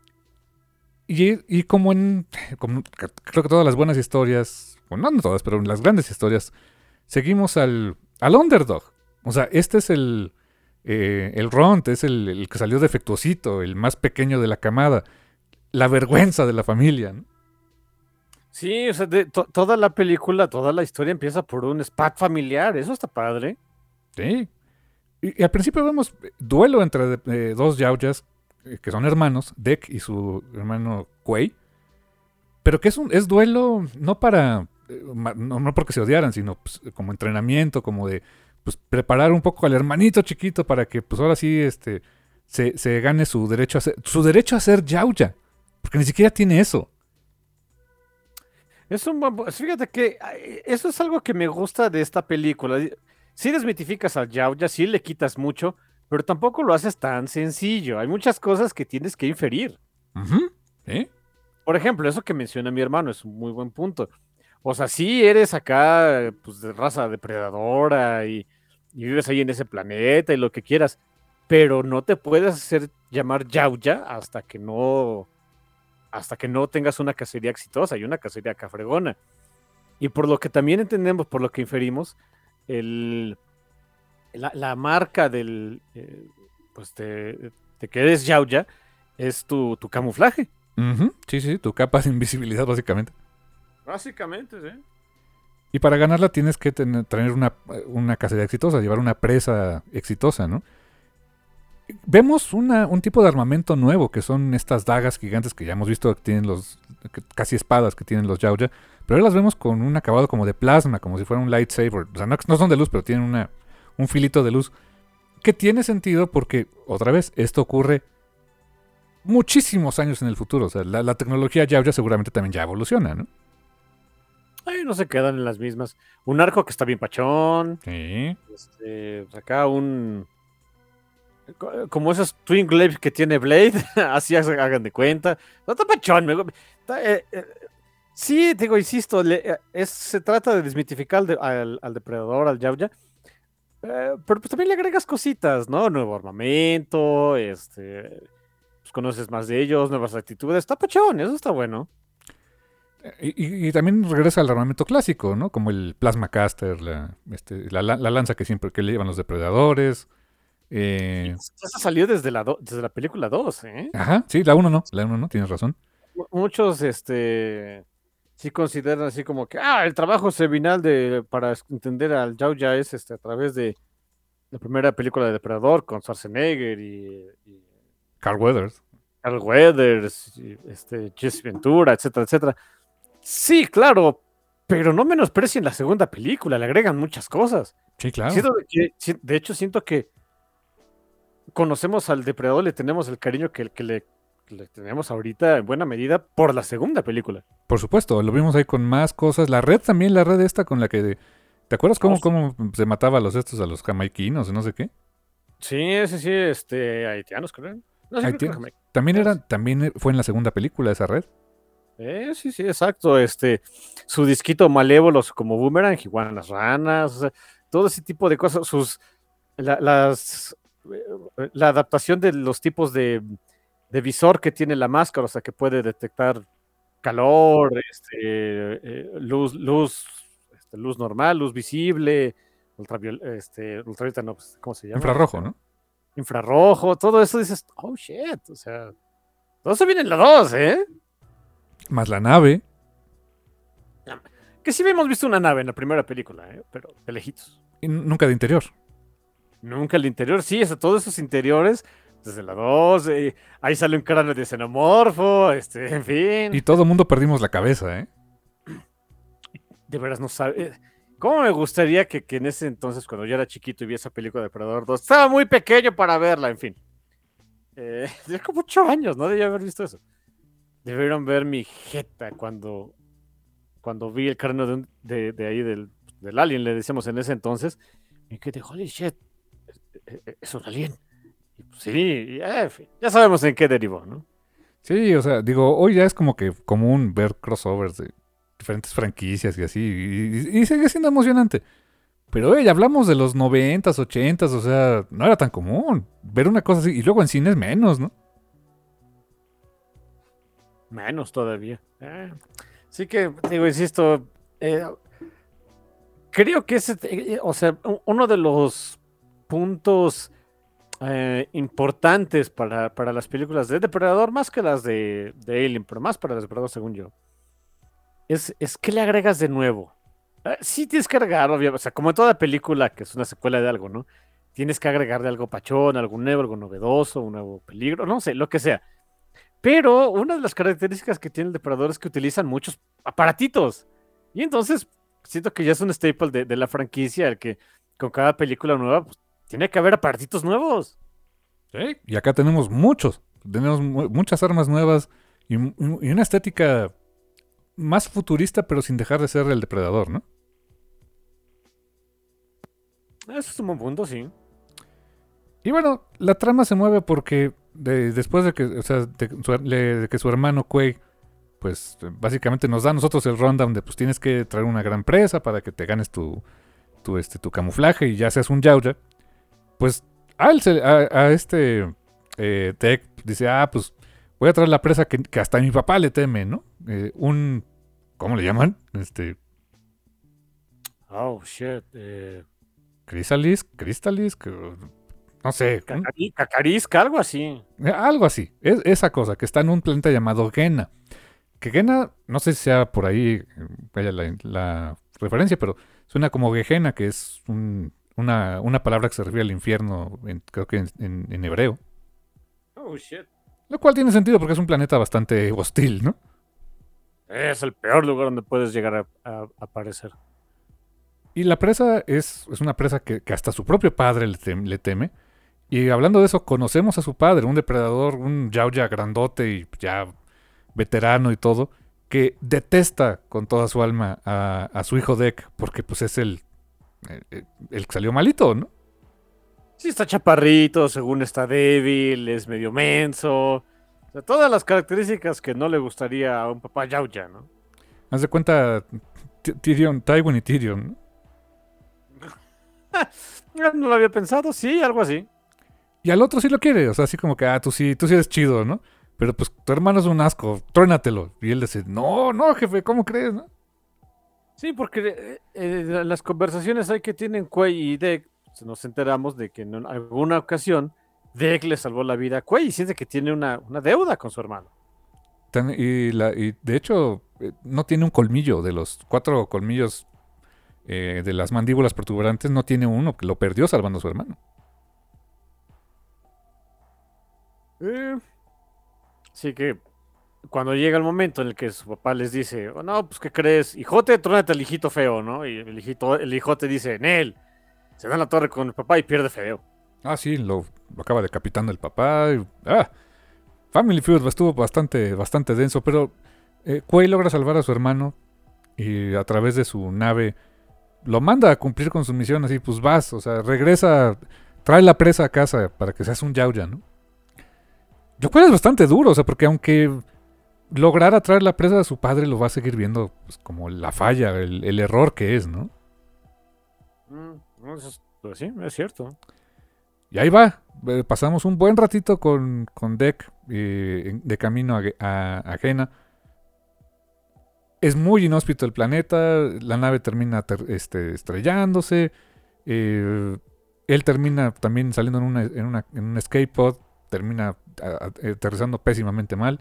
Speaker 2: Y, y como en, como, creo que todas las buenas historias, bueno, no todas, pero en las grandes historias, seguimos al, al underdog. O sea, este es el, eh, el Ront, es el, el que salió defectuosito, el más pequeño de la camada, la vergüenza de la familia, ¿no?
Speaker 3: Sí, o sea, de, to, toda la película, toda la historia empieza por un spat familiar, eso está padre.
Speaker 2: Sí. Y, y al principio vemos duelo entre eh, dos Yautjas que son hermanos, Dek y su hermano Quay, pero que es un es duelo no para no, no porque se odiaran, sino pues, como entrenamiento, como de pues preparar un poco al hermanito chiquito para que pues ahora sí este se, se gane su derecho a ser su derecho a ser Yautja, porque ni siquiera tiene eso.
Speaker 3: Es un buen, fíjate que eso es algo que me gusta de esta película. Si desmitificas al Yautja, sí le quitas mucho, pero tampoco lo haces tan sencillo. Hay muchas cosas que tienes que inferir.
Speaker 2: Uh-huh. ¿Eh?
Speaker 3: Por ejemplo, eso que menciona mi hermano es un muy buen punto. O sea, sí eres acá pues, de raza depredadora y, y vives ahí en ese planeta y lo que quieras, pero no te puedes hacer llamar Yautja hasta que no hasta que no tengas una cacería exitosa y una cacería cafregona. Y por lo que también entendemos, por lo que inferimos, el... La, la marca del eh, pues de, de que eres Yautja es tu, tu camuflaje.
Speaker 2: Uh-huh. Sí, sí, tu capa de invisibilidad básicamente.
Speaker 3: Básicamente, sí.
Speaker 2: Y para ganarla tienes que tener, tener una, una cacería exitosa, llevar una presa exitosa, ¿no? vemos una, un tipo de armamento nuevo, que son estas dagas gigantes que ya hemos visto que tienen los, que, casi espadas que tienen los Yaoya, pero ahora las vemos con un acabado como de plasma, como si fuera un lightsaber. O sea, no, no son de luz, pero tienen una, un filito de luz, que tiene sentido porque, otra vez, esto ocurre muchísimos años en el futuro. O sea, la, la tecnología Yaoya seguramente también ya evoluciona, ¿no?
Speaker 3: Ay, no se quedan en las mismas. Un arco que está bien pachón.
Speaker 2: Sí.
Speaker 3: Este, acá un... Como esos Twin Glaive que tiene Blade. Así hagan de cuenta. No está pachón. Me, está, eh, eh, sí, digo, insisto. Le, es, se trata de desmitificar al, de, al, al depredador, al Yaoya. Eh, pero pues también le agregas cositas, ¿no? Nuevo armamento. Este, pues conoces más de ellos. Nuevas actitudes. Está pachón. Eso está bueno.
Speaker 2: Y, y, y también regresa al armamento clásico, ¿no? Como el Plasma Caster, la, este, la, la, la lanza que siempre que le llevan los depredadores. Eh...
Speaker 3: Eso salió desde la, do, desde la película dos, ¿eh?
Speaker 2: Ajá, sí, la uno no, la uno no, tienes razón.
Speaker 3: Muchos, este, sí consideran así como que, ah, el trabajo seminal de, para entender al Yaoya es este, a través de la primera película de Depredador con Schwarzenegger y... y
Speaker 2: Carl Weathers.
Speaker 3: Carl Weathers, y, este, Jesse Ventura, etcétera, etcétera. Sí, claro, pero no menosprecien la segunda película, le agregan muchas cosas.
Speaker 2: Sí, claro.
Speaker 3: Siento que, de hecho, siento que conocemos al depredador, le tenemos el cariño que, que, le, que le tenemos ahorita en buena medida por la segunda película.
Speaker 2: Por supuesto, lo vimos ahí con más cosas. La red también, la red esta con la que... ¿Te acuerdas cómo, oh, sí. cómo se mataba a los estos, a los jamaiquinos, no sé qué?
Speaker 3: Sí, sí, sí, este, haitianos, creo. No sé,
Speaker 2: Haitianos. Creo que también, era, también fue en la segunda película esa red.
Speaker 3: Eh, sí, sí, exacto. Este, su disquito malévolos como Boomerang, igual las ranas, o sea, todo ese tipo de cosas. Sus, la, las, la adaptación de los tipos de, de visor que tiene la máscara, o sea, que puede detectar calor, este, eh, luz, luz, este, luz normal, luz visible, ultraviol, este, ultravioleta, no, pues, ¿cómo se llama?
Speaker 2: Infrarrojo, ¿no?
Speaker 3: Infrarrojo, todo eso dices, oh shit, o sea, todo eso viene en la dos, ¿eh?
Speaker 2: Más la nave.
Speaker 3: Que sí habíamos visto una nave en la primera película, ¿eh? Pero de lejitos.
Speaker 2: Y nunca de interior.
Speaker 3: Nunca el interior, sí, o sea, todos esos interiores, desde la dos, eh, ahí sale un cráneo de xenomorfo, este, en fin.
Speaker 2: Y todo el mundo perdimos la cabeza, ¿eh?
Speaker 3: De veras no sabe. ¿Cómo me gustaría que, que en ese entonces, cuando yo era chiquito y vi esa película de Depredador dos, estaba muy pequeño para verla, en fin. Eh, tenía como ocho años, ¿no? Debía haber visto eso. Debieron ver mi jeta cuando, cuando vi el cráneo de, de, de ahí del, del alien, le decíamos en ese entonces. Y que de holy shit, es, es un alien. Y pues, sí, ya, ya sabemos en qué derivó, ¿no?
Speaker 2: Sí, o sea, digo, hoy ya es como que común ver crossovers de diferentes franquicias y así, y, y, y sigue siendo emocionante. Pero, oye, hablamos de los noventas, ochentas, o sea, no era tan común ver una cosa así, y luego en cines menos, ¿no?
Speaker 3: Menos todavía. Eh. Así que, digo, insisto, eh, creo que ese, eh, o sea, uno de los puntos eh, importantes para, para las películas de Depredador, más que las de, de Alien, pero más para las de Depredador, según yo, es, es que le agregas de nuevo. Eh, sí tienes que agregar, obviamente, o sea, como en toda película que es una secuela de algo, ¿no? Tienes que agregarle algo pachón, algo nuevo, algo novedoso, un nuevo peligro, no sé, lo que sea. Pero una de las características que tiene el Depredador es que utilizan muchos aparatitos. Y entonces siento que ya es un staple de, de la franquicia, el que con cada película nueva pues, tiene que haber aparatitos nuevos.
Speaker 2: Sí, y acá tenemos muchos. Tenemos mu- muchas armas nuevas y, y una estética más futurista, pero sin dejar de ser el Depredador, ¿no?
Speaker 3: Eso es un buen punto, sí.
Speaker 2: Y bueno, la trama se mueve porque de, después de que, o sea, de, su, le, de que su hermano Quay, pues básicamente nos da a nosotros el rundown de pues tienes que traer una gran presa para que te ganes tu, tu, este, tu camuflaje y ya seas un Yaoya. Pues a, él se, a, a este eh, Tech dice, ah, pues voy a traer la presa que, que hasta mi papá le teme, ¿no? Eh, un, ¿cómo le llaman? Este...
Speaker 3: Oh, shit. Eh...
Speaker 2: Chrysalis, Crystalis, que... No sé.
Speaker 3: Cacari, cacarisca, algo así.
Speaker 2: Algo así. Es esa cosa que está en un planeta llamado Gena. Que Gena, no sé si sea por ahí vaya la, la referencia, pero suena como Gehenna, que es un, una, una palabra que se refiere al infierno, en, creo que en, en, en hebreo.
Speaker 3: Oh, shit.
Speaker 2: Lo cual tiene sentido porque es un planeta bastante hostil, ¿no?
Speaker 3: Es el peor lugar donde puedes llegar a, a, a aparecer.
Speaker 2: Y la presa es, es una presa que, que hasta su propio padre le, tem, le teme. Y hablando de eso, conocemos a su padre, un depredador, un Yaoya grandote y ya veterano y todo, que detesta con toda su alma a, a su hijo Dek, porque pues es el, el, el que salió malito, ¿no?
Speaker 3: Sí, está chaparrito, según está débil, es medio menso. O sea, todas las características que no le gustaría a un papá Yaoya, ¿no?
Speaker 2: Haz de cuenta Tyrion, Tywin y Tyrion, ¿no?
Speaker 3: No lo había pensado, sí, algo así.
Speaker 2: Y al otro sí lo quiere, o sea, así como que, ah, tú sí, tú sí eres chido, ¿no? Pero pues tu hermano es un asco, trónatelo. Y él dice, no, no, jefe, ¿cómo crees, no?
Speaker 3: Sí, porque eh, eh, las conversaciones hay que tienen Quay y Dek, nos enteramos de que en alguna ocasión Dek le salvó la vida a Quay y siente que tiene una, una deuda con su hermano.
Speaker 2: Tan, y, la, y de hecho, eh, no tiene un colmillo. De los cuatro colmillos eh, de las mandíbulas protuberantes, no tiene uno, que lo perdió salvando a su hermano.
Speaker 3: Eh, así que cuando llega el momento en el que su papá les dice, oh, no, pues ¿qué crees? Hijote, trónate al hijito feo, ¿no? Y el, hijito, el hijote dice, Nel, se da en la torre con el papá y pierde feo.
Speaker 2: Ah, sí, lo, lo acaba decapitando el papá. Y, ah, Family Feud estuvo bastante, bastante denso, pero eh, Quay logra salvar a su hermano y a través de su nave lo manda a cumplir con su misión, así, pues vas, o sea, regresa, trae la presa a casa para que seas un Yaoya, ¿no? Lo cual es bastante duro, o sea, porque aunque lograra traer la presa a su padre, lo va a seguir viendo pues, como la falla, el, el error que es, ¿no?
Speaker 3: Mm, no, eso es- pues sí, es cierto.
Speaker 2: Y ahí va, eh, pasamos un buen ratito con, con Dek eh, de camino a, a, a Jena. Es muy inhóspito el planeta, la nave termina ter, este, estrellándose, eh, él termina también saliendo en, una, en, una, en un escape pod, termina a, a, aterrizando pésimamente mal.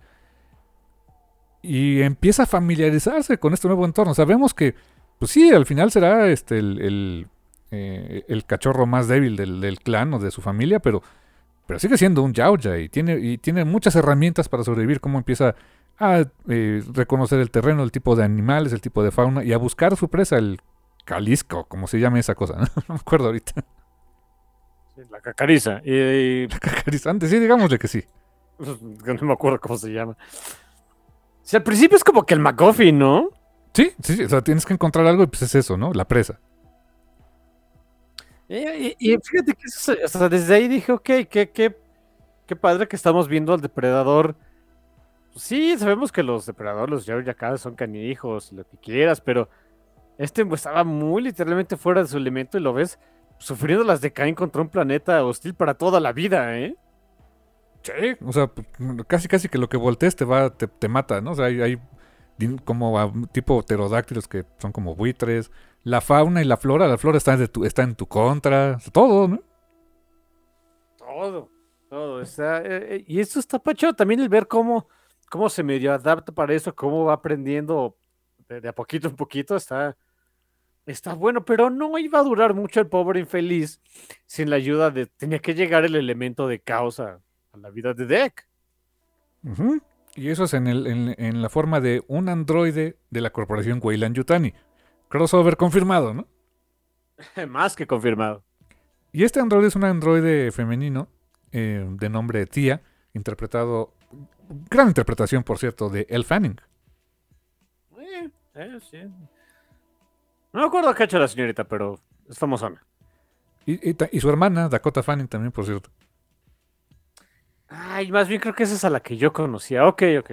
Speaker 2: Y empieza a familiarizarse con este nuevo entorno. Sabemos que, pues sí, al final será este el, el, eh, el cachorro más débil del, del clan o de su familia, pero, pero sigue siendo un Yaoya y tiene, y tiene muchas herramientas para sobrevivir. Cómo empieza a eh, reconocer el terreno, el tipo de animales, el tipo de fauna y a buscar su presa, el calisco, como se llame esa cosa. No, no me acuerdo ahorita.
Speaker 3: Sí, la cacariza. Y, y-
Speaker 2: Cacarizante, sí, digámosle que sí.
Speaker 3: no me acuerdo cómo se llama. O sea, al principio es como que el McGuffin, ¿no?
Speaker 2: Sí, sí, sí, o sea, tienes que encontrar algo y pues es eso, ¿no? La presa.
Speaker 3: Y, y- y fíjate que eso se- o sea, desde ahí dije, ok, qué, qué, qué padre que estamos viendo al depredador. Pues sí, sabemos que los depredadores, los Yaoyakás son canijos, lo que quieras, pero este pues, estaba muy literalmente fuera de su elemento y lo ves sufriendo las de Caín contra un planeta hostil para toda la vida, ¿eh?
Speaker 2: Sí, o sea, pues, casi casi que lo que voltees te va, te, te mata, ¿no? O sea, hay, hay din- como a- tipo pterodáctilos que son como buitres. La fauna y la flora, la flora está, de tu, está en tu contra, todo, ¿no?
Speaker 3: Todo, todo. Está, eh, eh, y esto está pacho también el ver cómo, cómo se medio adapta para eso, cómo va aprendiendo de, de a poquito en poquito, está, está bueno, pero no iba a durar mucho el pobre infeliz sin la ayuda de, tenía que llegar el elemento de caos a, a la vida de Dek.
Speaker 2: Ujú. Y eso es en, el, en, en la forma de un androide de la corporación Weyland Yutani. Crossover confirmado, ¿no?
Speaker 3: Más que confirmado.
Speaker 2: Y este androide es un androide femenino eh, de nombre Tia, interpretado, gran interpretación, por cierto, de Elle Fanning.
Speaker 3: Eh, eh, sí. No me acuerdo qué ha hecho la señorita, pero es famosona.
Speaker 2: Y, y, ta- y su hermana, Dakota Fanning, también, por cierto.
Speaker 3: Ay, más bien creo que esa es a la que yo conocía. Ok, ok.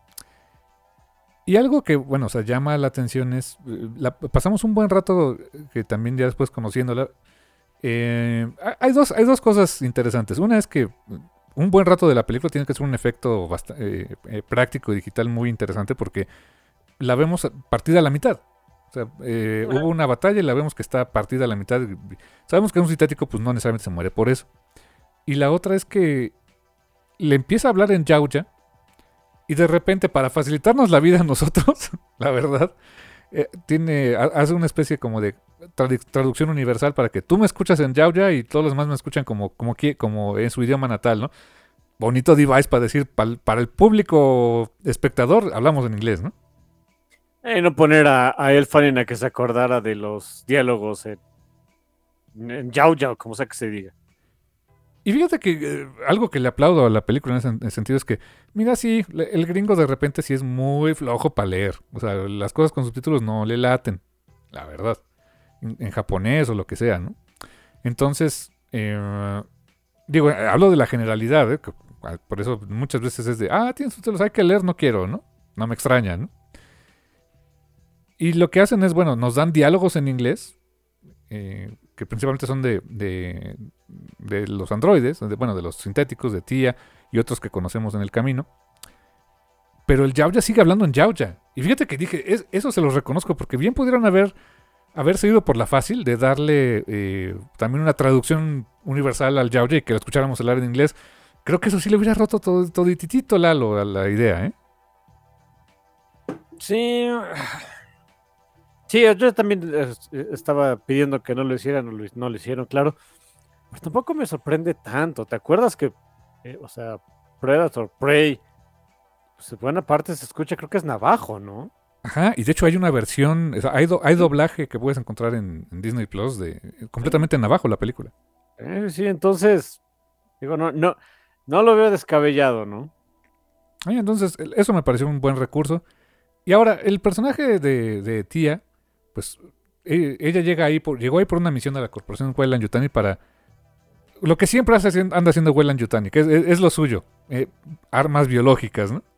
Speaker 2: Y algo que, bueno, o sea, llama la atención es, eh, la- pasamos un buen rato, eh, que también ya después conociéndola, eh, ha- hay, dos, hay dos cosas interesantes. Una es que un buen rato de la película tiene que ser un efecto bast- eh, eh, práctico y digital muy interesante porque la vemos partida a la mitad. O sea, eh,
Speaker 3: Ajá.
Speaker 2: hubo una batalla y la vemos que está partida a la mitad. Sabemos que un sintético pues no necesariamente se muere por eso. Y la otra es que le empieza a hablar en Yaoya y de repente para facilitarnos la vida a nosotros, la verdad, eh, tiene, ha- hace una especie como de tradu- traducción universal para que tú me escuchas en Yaoya y todos los demás me escuchan como, como, qui- como en su idioma natal, ¿no? Bonito device para decir, pal- para el público espectador, hablamos en inglés, ¿no?
Speaker 3: Eh, no poner a, a Elfanin a que se acordara de los diálogos en, en Yao Yao, como sea que se diga.
Speaker 2: Y fíjate que eh, algo que le aplaudo a la película en ese, en ese sentido es que, mira, sí, le- el gringo de repente sí es muy flojo para leer. O sea, las cosas con subtítulos no le laten, la verdad. En, en japonés o lo que sea, ¿no? Entonces, eh, digo, eh, hablo de la generalidad, ¿eh? Que, ah, por eso muchas veces es de, ah, tienes subtítulos, hay que leer, no quiero, ¿no? No me extraña, ¿no? Y lo que hacen es, bueno, nos dan diálogos en inglés, eh, que principalmente son de, de, de los androides, de, bueno, de los sintéticos, de Tia y otros que conocemos en el camino. Pero el Yaoya sigue hablando en Yaoya. Y fíjate que dije, es- eso se los reconozco, porque bien pudieron haber, haberse ido por la fácil de darle eh, también una traducción universal al Yaoya y que lo escucháramos hablar en inglés. Creo que eso sí le hubiera roto todo, todititito Lalo a la idea, ¿eh?
Speaker 3: Sí. Sí, yo también eh, estaba pidiendo que no lo hicieran, no lo, no lo hicieron, claro. Pero tampoco me sorprende tanto. ¿Te acuerdas que, eh, o sea, Predator, Prey, pues en buena parte se escucha, creo que es navajo, ¿no?
Speaker 2: Ajá, y de hecho hay una versión, o sea, hay, do- hay doblaje que puedes encontrar en, en Disney Plus de completamente en abajo la película.
Speaker 3: Eh, sí, entonces, digo, no, no, no lo veo descabellado, ¿no?
Speaker 2: Ay, entonces, el- eso me pareció un buen recurso. Y ahora, el personaje de, de Tia, pues e- ella llega ahí por, llegó ahí por una misión de la corporación Weyland Yutani para lo que siempre hace, haciendo- anda haciendo Weyland Yutani, que es, es- es lo suyo, eh, armas biológicas, ¿no?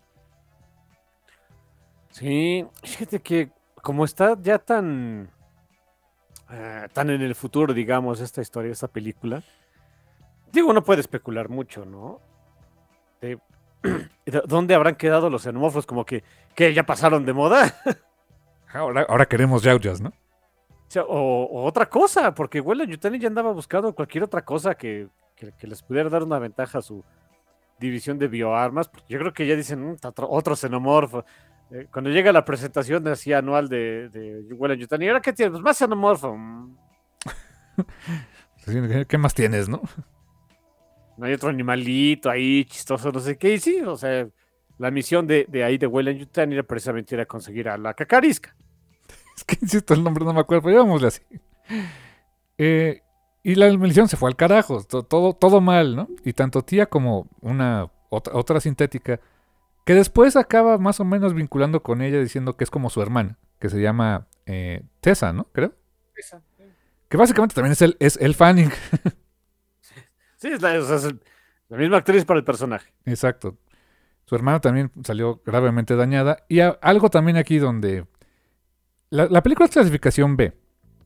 Speaker 3: Sí, fíjate que como está ya tan, eh, tan en el futuro, digamos, esta historia, esta película, digo, uno puede especular mucho, ¿no? De, de ¿dónde habrán quedado los xenomorfos? Como que, que ya pasaron de moda.
Speaker 2: Ahora, ahora queremos Yauyas, ¿no?
Speaker 3: O, sea, o- o otra cosa, porque Weyland Yutani ya andaba buscando cualquier otra cosa que, que- que les pudiera dar una ventaja a su división de bioarmas. Porque yo creo que ya dicen, "Mm, otro, otro xenomorfo". Eh, cuando llega la presentación así anual de, de Weyland Yutani, ¿y ahora qué tienes? Pues más xenomorfo. Mm,
Speaker 2: Sí, ¿Qué qué más tienes, no?
Speaker 3: No hay otro animalito ahí chistoso, no sé qué. Y sí, o sea, la misión de, de ahí de Weyland Yutani era precisamente ir a conseguir a la cacarisca.
Speaker 2: Es que insisto, el nombre no me acuerdo, pero llamémosle así. Eh, y la misión se fue al carajo, to- todo, todo mal, ¿no? Y tanto Tía como una otra, otra sintética, que después acaba más o menos vinculando con ella diciendo que es como su hermana, que se llama eh, Tessa, ¿no? Creo.
Speaker 3: Esa.
Speaker 2: Que básicamente también es el, es el Fanning.
Speaker 3: Sí, es la, o sea, es la misma actriz para el personaje.
Speaker 2: Exacto. Su hermana también salió gravemente dañada. Y a- algo también aquí donde... La, la película es clasificación B.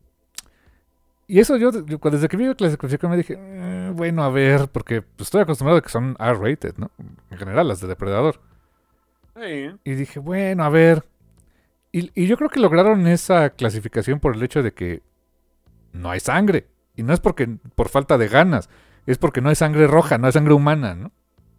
Speaker 2: Y eso yo, yo desde que vi la clasificación me dije, "Eh, bueno, a ver, porque pues, estoy acostumbrado a que son R-rated, ¿no? En general, las de Depredador.
Speaker 3: Sí.
Speaker 2: Y dije, bueno, a ver. Y, y yo creo que lograron esa clasificación por el hecho de que no hay sangre. Y no es porque por falta de ganas, es porque no hay sangre roja, no hay sangre humana, ¿no?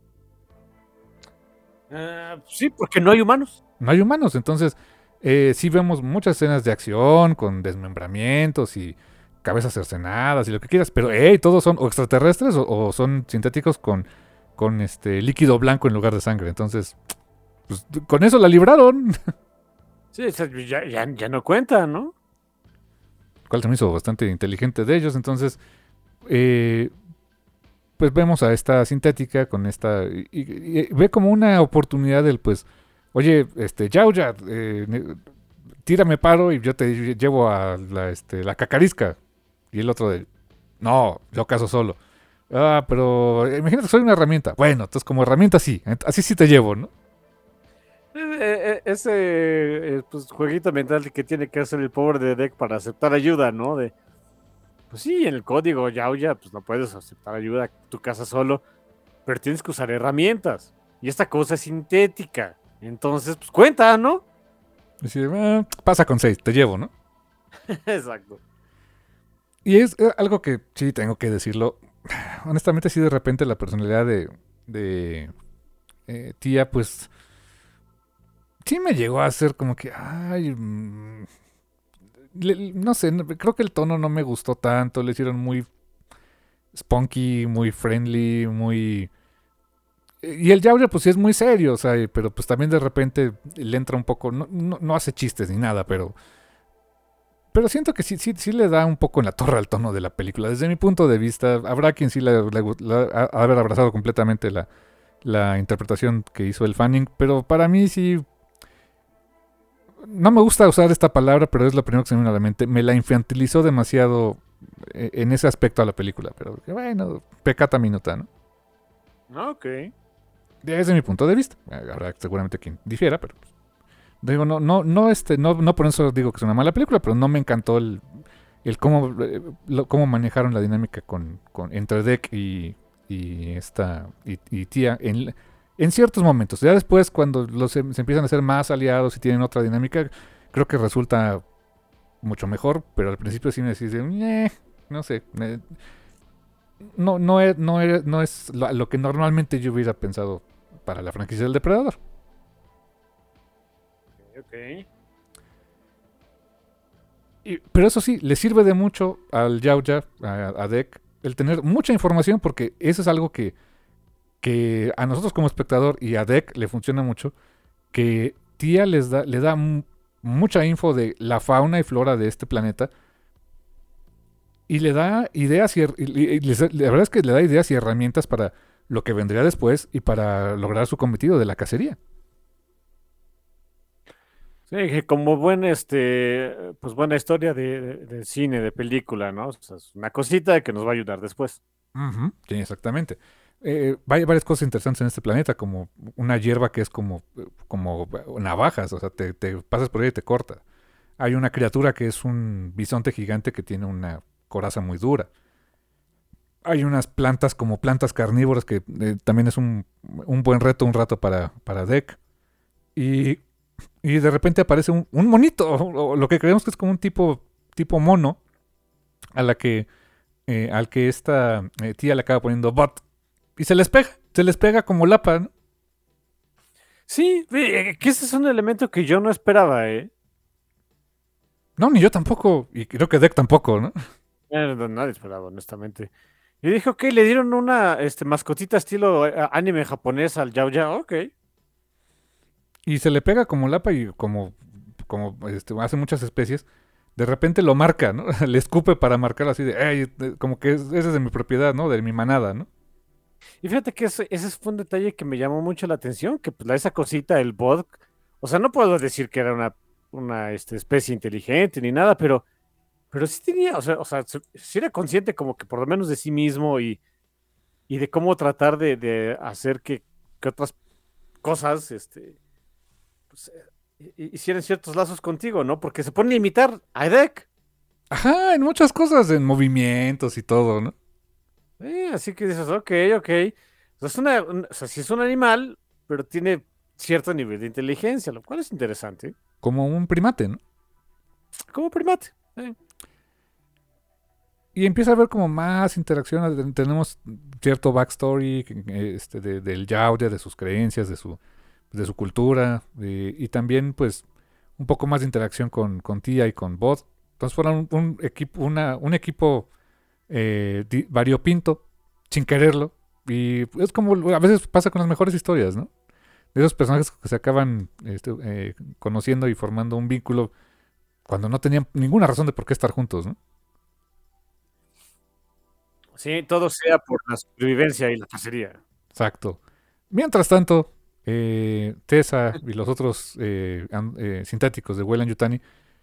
Speaker 3: Ah, sí, porque no hay humanos.
Speaker 2: No hay humanos. Entonces, eh, sí vemos muchas escenas de acción con desmembramientos y cabezas cercenadas y lo que quieras. Pero, hey, todos son o extraterrestres o, o son sintéticos con, con este líquido blanco en lugar de sangre. Entonces, pues, con eso la libraron.
Speaker 3: Sí, o sea, ya, ya, ya no cuenta, ¿no?
Speaker 2: Cual se me hizo bastante inteligente de ellos. Entonces, eh, pues vemos a esta sintética con esta... Y, y- y ve como una oportunidad del, pues, oye, este, Yaoya, eh, ne- tírame paro y yo te llevo a la, este, la cacarisca. Y el otro de, no, yo caso solo. Ah, pero imagínate que soy una herramienta. Bueno, entonces como herramienta sí, ent- así sí te llevo, ¿no?
Speaker 3: Eh, eh, Ese eh, pues, jueguito mental que tiene que hacer el pobre de Deck para aceptar ayuda, ¿no? De, pues sí, en el código Yaoya, pues no puedes aceptar ayuda, tu casa solo, pero tienes que usar herramientas. Y esta cosa es sintética. Entonces, pues cuenta, ¿no?
Speaker 2: Así de, "Ah, pasa con seis, te llevo, ¿no?
Speaker 3: Exacto.
Speaker 2: Y es eh, algo que sí tengo que decirlo. Honestamente, sí, de repente la personalidad de, de eh, Tía, pues sí me llegó a hacer como que, ay, mm, le- no sé, no- creo que el tono no me gustó tanto. Le hicieron muy spunky, muy friendly, muy... Y el Yaoya pues sí es muy serio, o sea, pero pues también de repente le entra un poco, no, no, no hace chistes ni nada, pero... Pero siento que sí, sí, sí le da un poco en la torre al tono de la película. Desde mi punto de vista, habrá quien sí le, le, le ha, haber abrazado completamente la, la interpretación que hizo el Fanning, pero para mí sí... No me gusta usar esta palabra, pero es la primera que se me viene a la mente. Me la infantilizó demasiado eh, en ese aspecto a la película, pero bueno, pecata minuta, ¿no?
Speaker 3: Ok.
Speaker 2: Desde mi punto de vista. Habrá seguramente quien difiera, pero pues, digo, no, no, no, este, no, no por eso digo que es una mala película, pero no me encantó el, el cómo, eh, lo- cómo manejaron la dinámica con, con entre Deck y, y esta y, y Tía en, en ciertos momentos. Ya después, cuando los, em- se empiezan a ser más aliados y tienen otra dinámica, creo que resulta mucho mejor, pero al principio sí me decís, "Ñe", no sé, me- no, no, es, no, es, no es lo, lo que normalmente yo hubiera pensado para la franquicia del Depredador.
Speaker 3: Ok.
Speaker 2: Y- pero eso sí, le sirve de mucho al Yaoya, a, a Deck, el tener mucha información, porque eso es algo que, que a nosotros como espectador y a Deck le funciona mucho, que Tía les da, le da mu- mucha info de la fauna y flora de este planeta y le da ideas y, her- y- y les- la verdad es que le da ideas y herramientas para lo que vendría después y para lograr su cometido de la cacería.
Speaker 3: Sí, que como buen, este, pues buena historia de, de- de cine, de película, ¿no? O sea, es una cosita que nos va a ayudar después.
Speaker 2: Ujú, sí, exactamente. Eh, hay varias cosas interesantes en este planeta, como una hierba que es como, como navajas, o sea, te, te pasas por ella y te corta. Hay una criatura que es un bisonte gigante que tiene una coraza muy dura. Hay unas plantas como plantas carnívoras que eh, también es un, un buen reto un rato para, para Deck. Y, y de repente aparece un, un monito, o, o lo que creemos que es como un tipo, tipo mono, a la que, eh, al que esta eh, tía le acaba poniendo bot. Y se les pega, se les pega como lapa, ¿no?
Speaker 3: Sí, ve, eh, que ese es un elemento que yo no esperaba, ¿eh?
Speaker 2: No, ni yo tampoco, y creo que Deck tampoco, ¿no?
Speaker 3: Eh, no, nadie esperaba, honestamente. Y dije, ok, le dieron una este, mascotita estilo eh, anime japonés al Yao Yao, ok.
Speaker 2: Y se le pega como lapa y como, como este, hace muchas especies, de repente lo marca, ¿no? Le escupe para marcarlo así de, "Ey, eh, como que es- ese es de mi propiedad, ¿no? De mi manada, ¿no?
Speaker 3: Y fíjate que ese, ese fue un detalle que me llamó mucho la atención, que pues, la- esa cosita, el bot, o sea, no puedo decir que era una, una este, especie inteligente ni nada, pero, pero sí tenía, o sea, o sea, se- sí era consciente como que por lo menos de sí mismo y, y de cómo tratar de, de hacer que, que otras cosas, este, pues, eh, hi- hicieran ciertos lazos contigo, ¿no? Porque se pone a imitar a Edek.
Speaker 2: Ajá, en muchas cosas, en movimientos y todo, ¿no?
Speaker 3: Eh, así que dices, ok, ok. O sea, es una, un- o sea, sí es un animal, pero tiene cierto nivel de inteligencia, lo cual es interesante.
Speaker 2: Como un primate, ¿no?
Speaker 3: Como primate. eh.
Speaker 2: Y empieza a haber como más interacción, tenemos cierto backstory eh, este, de, del Yaoya, de sus creencias, de su, de su cultura, de- y también pues un poco más de interacción con, con Tía y con Bod. Entonces fueron un, un equipo, una, un equipo eh, di- variopinto, sin quererlo. Y es como a veces pasa con las mejores historias, ¿no? De esos personajes que se acaban este, eh, conociendo y formando un vínculo cuando no tenían ninguna razón de por qué estar juntos, ¿no?
Speaker 3: Sí, todo sea por la supervivencia y la cacería.
Speaker 2: Exacto. Mientras tanto, eh, Tessa y los otros eh, an- eh, sintéticos de Weyland Yutani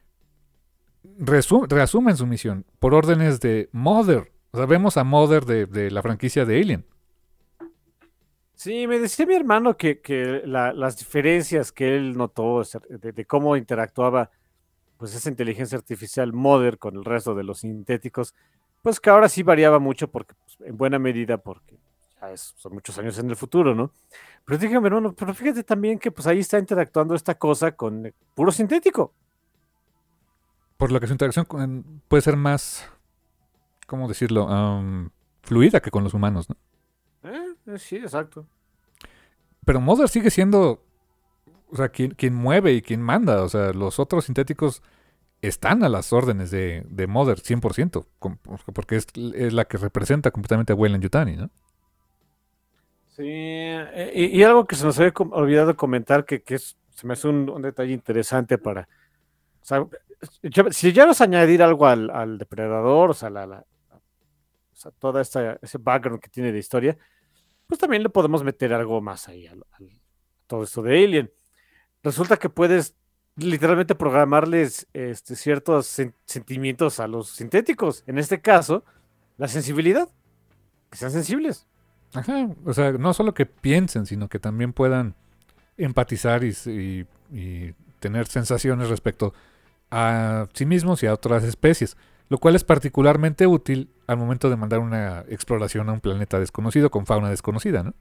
Speaker 2: resu- reasumen su misión por órdenes de Mother. O sea, vemos a Mother de, de la franquicia de Alien.
Speaker 3: Sí, me decía mi hermano que, que la- las diferencias que él notó o sea, de, de cómo interactuaba pues esa inteligencia artificial Mother con el resto de los sintéticos, pues que ahora sí variaba mucho porque pues, en buena medida porque ya es- son muchos años en el futuro, ¿no? Pero dije, mi hermano, pero fíjate también que pues ahí está interactuando esta cosa con eh, puro sintético.
Speaker 2: Por lo que su interacción con- puede ser más, ¿cómo decirlo? Am, fluida que con los humanos, ¿no?
Speaker 3: Eh, eh, sí, exacto.
Speaker 2: Pero Mother sigue siendo, o sea, quien, quien mueve y quien manda. O sea, los otros sintéticos están a las órdenes de, de Mother cien por ciento, porque es, es la que representa completamente a Weyland Yutani, ¿no?
Speaker 3: Sí, y, y algo que se nos había com- olvidado comentar, que, que es, se me hace un, un detalle interesante para, o sea, ya- si ya vas a añadir algo al, al depredador, o sea, la, la- o sea, toda esta, ese background que tiene de historia, pues también le podemos meter algo más ahí al, al- todo esto de Alien. Resulta que puedes literalmente programarles este, ciertos sen- sentimientos a los sintéticos. En este caso, la sensibilidad, que sean sensibles.
Speaker 2: Ajá, o sea, no solo que piensen, sino que también puedan empatizar y, y, y tener sensaciones respecto a sí mismos y a otras especies, lo cual es particularmente útil al momento de mandar una exploración a un planeta desconocido con fauna desconocida, ¿no?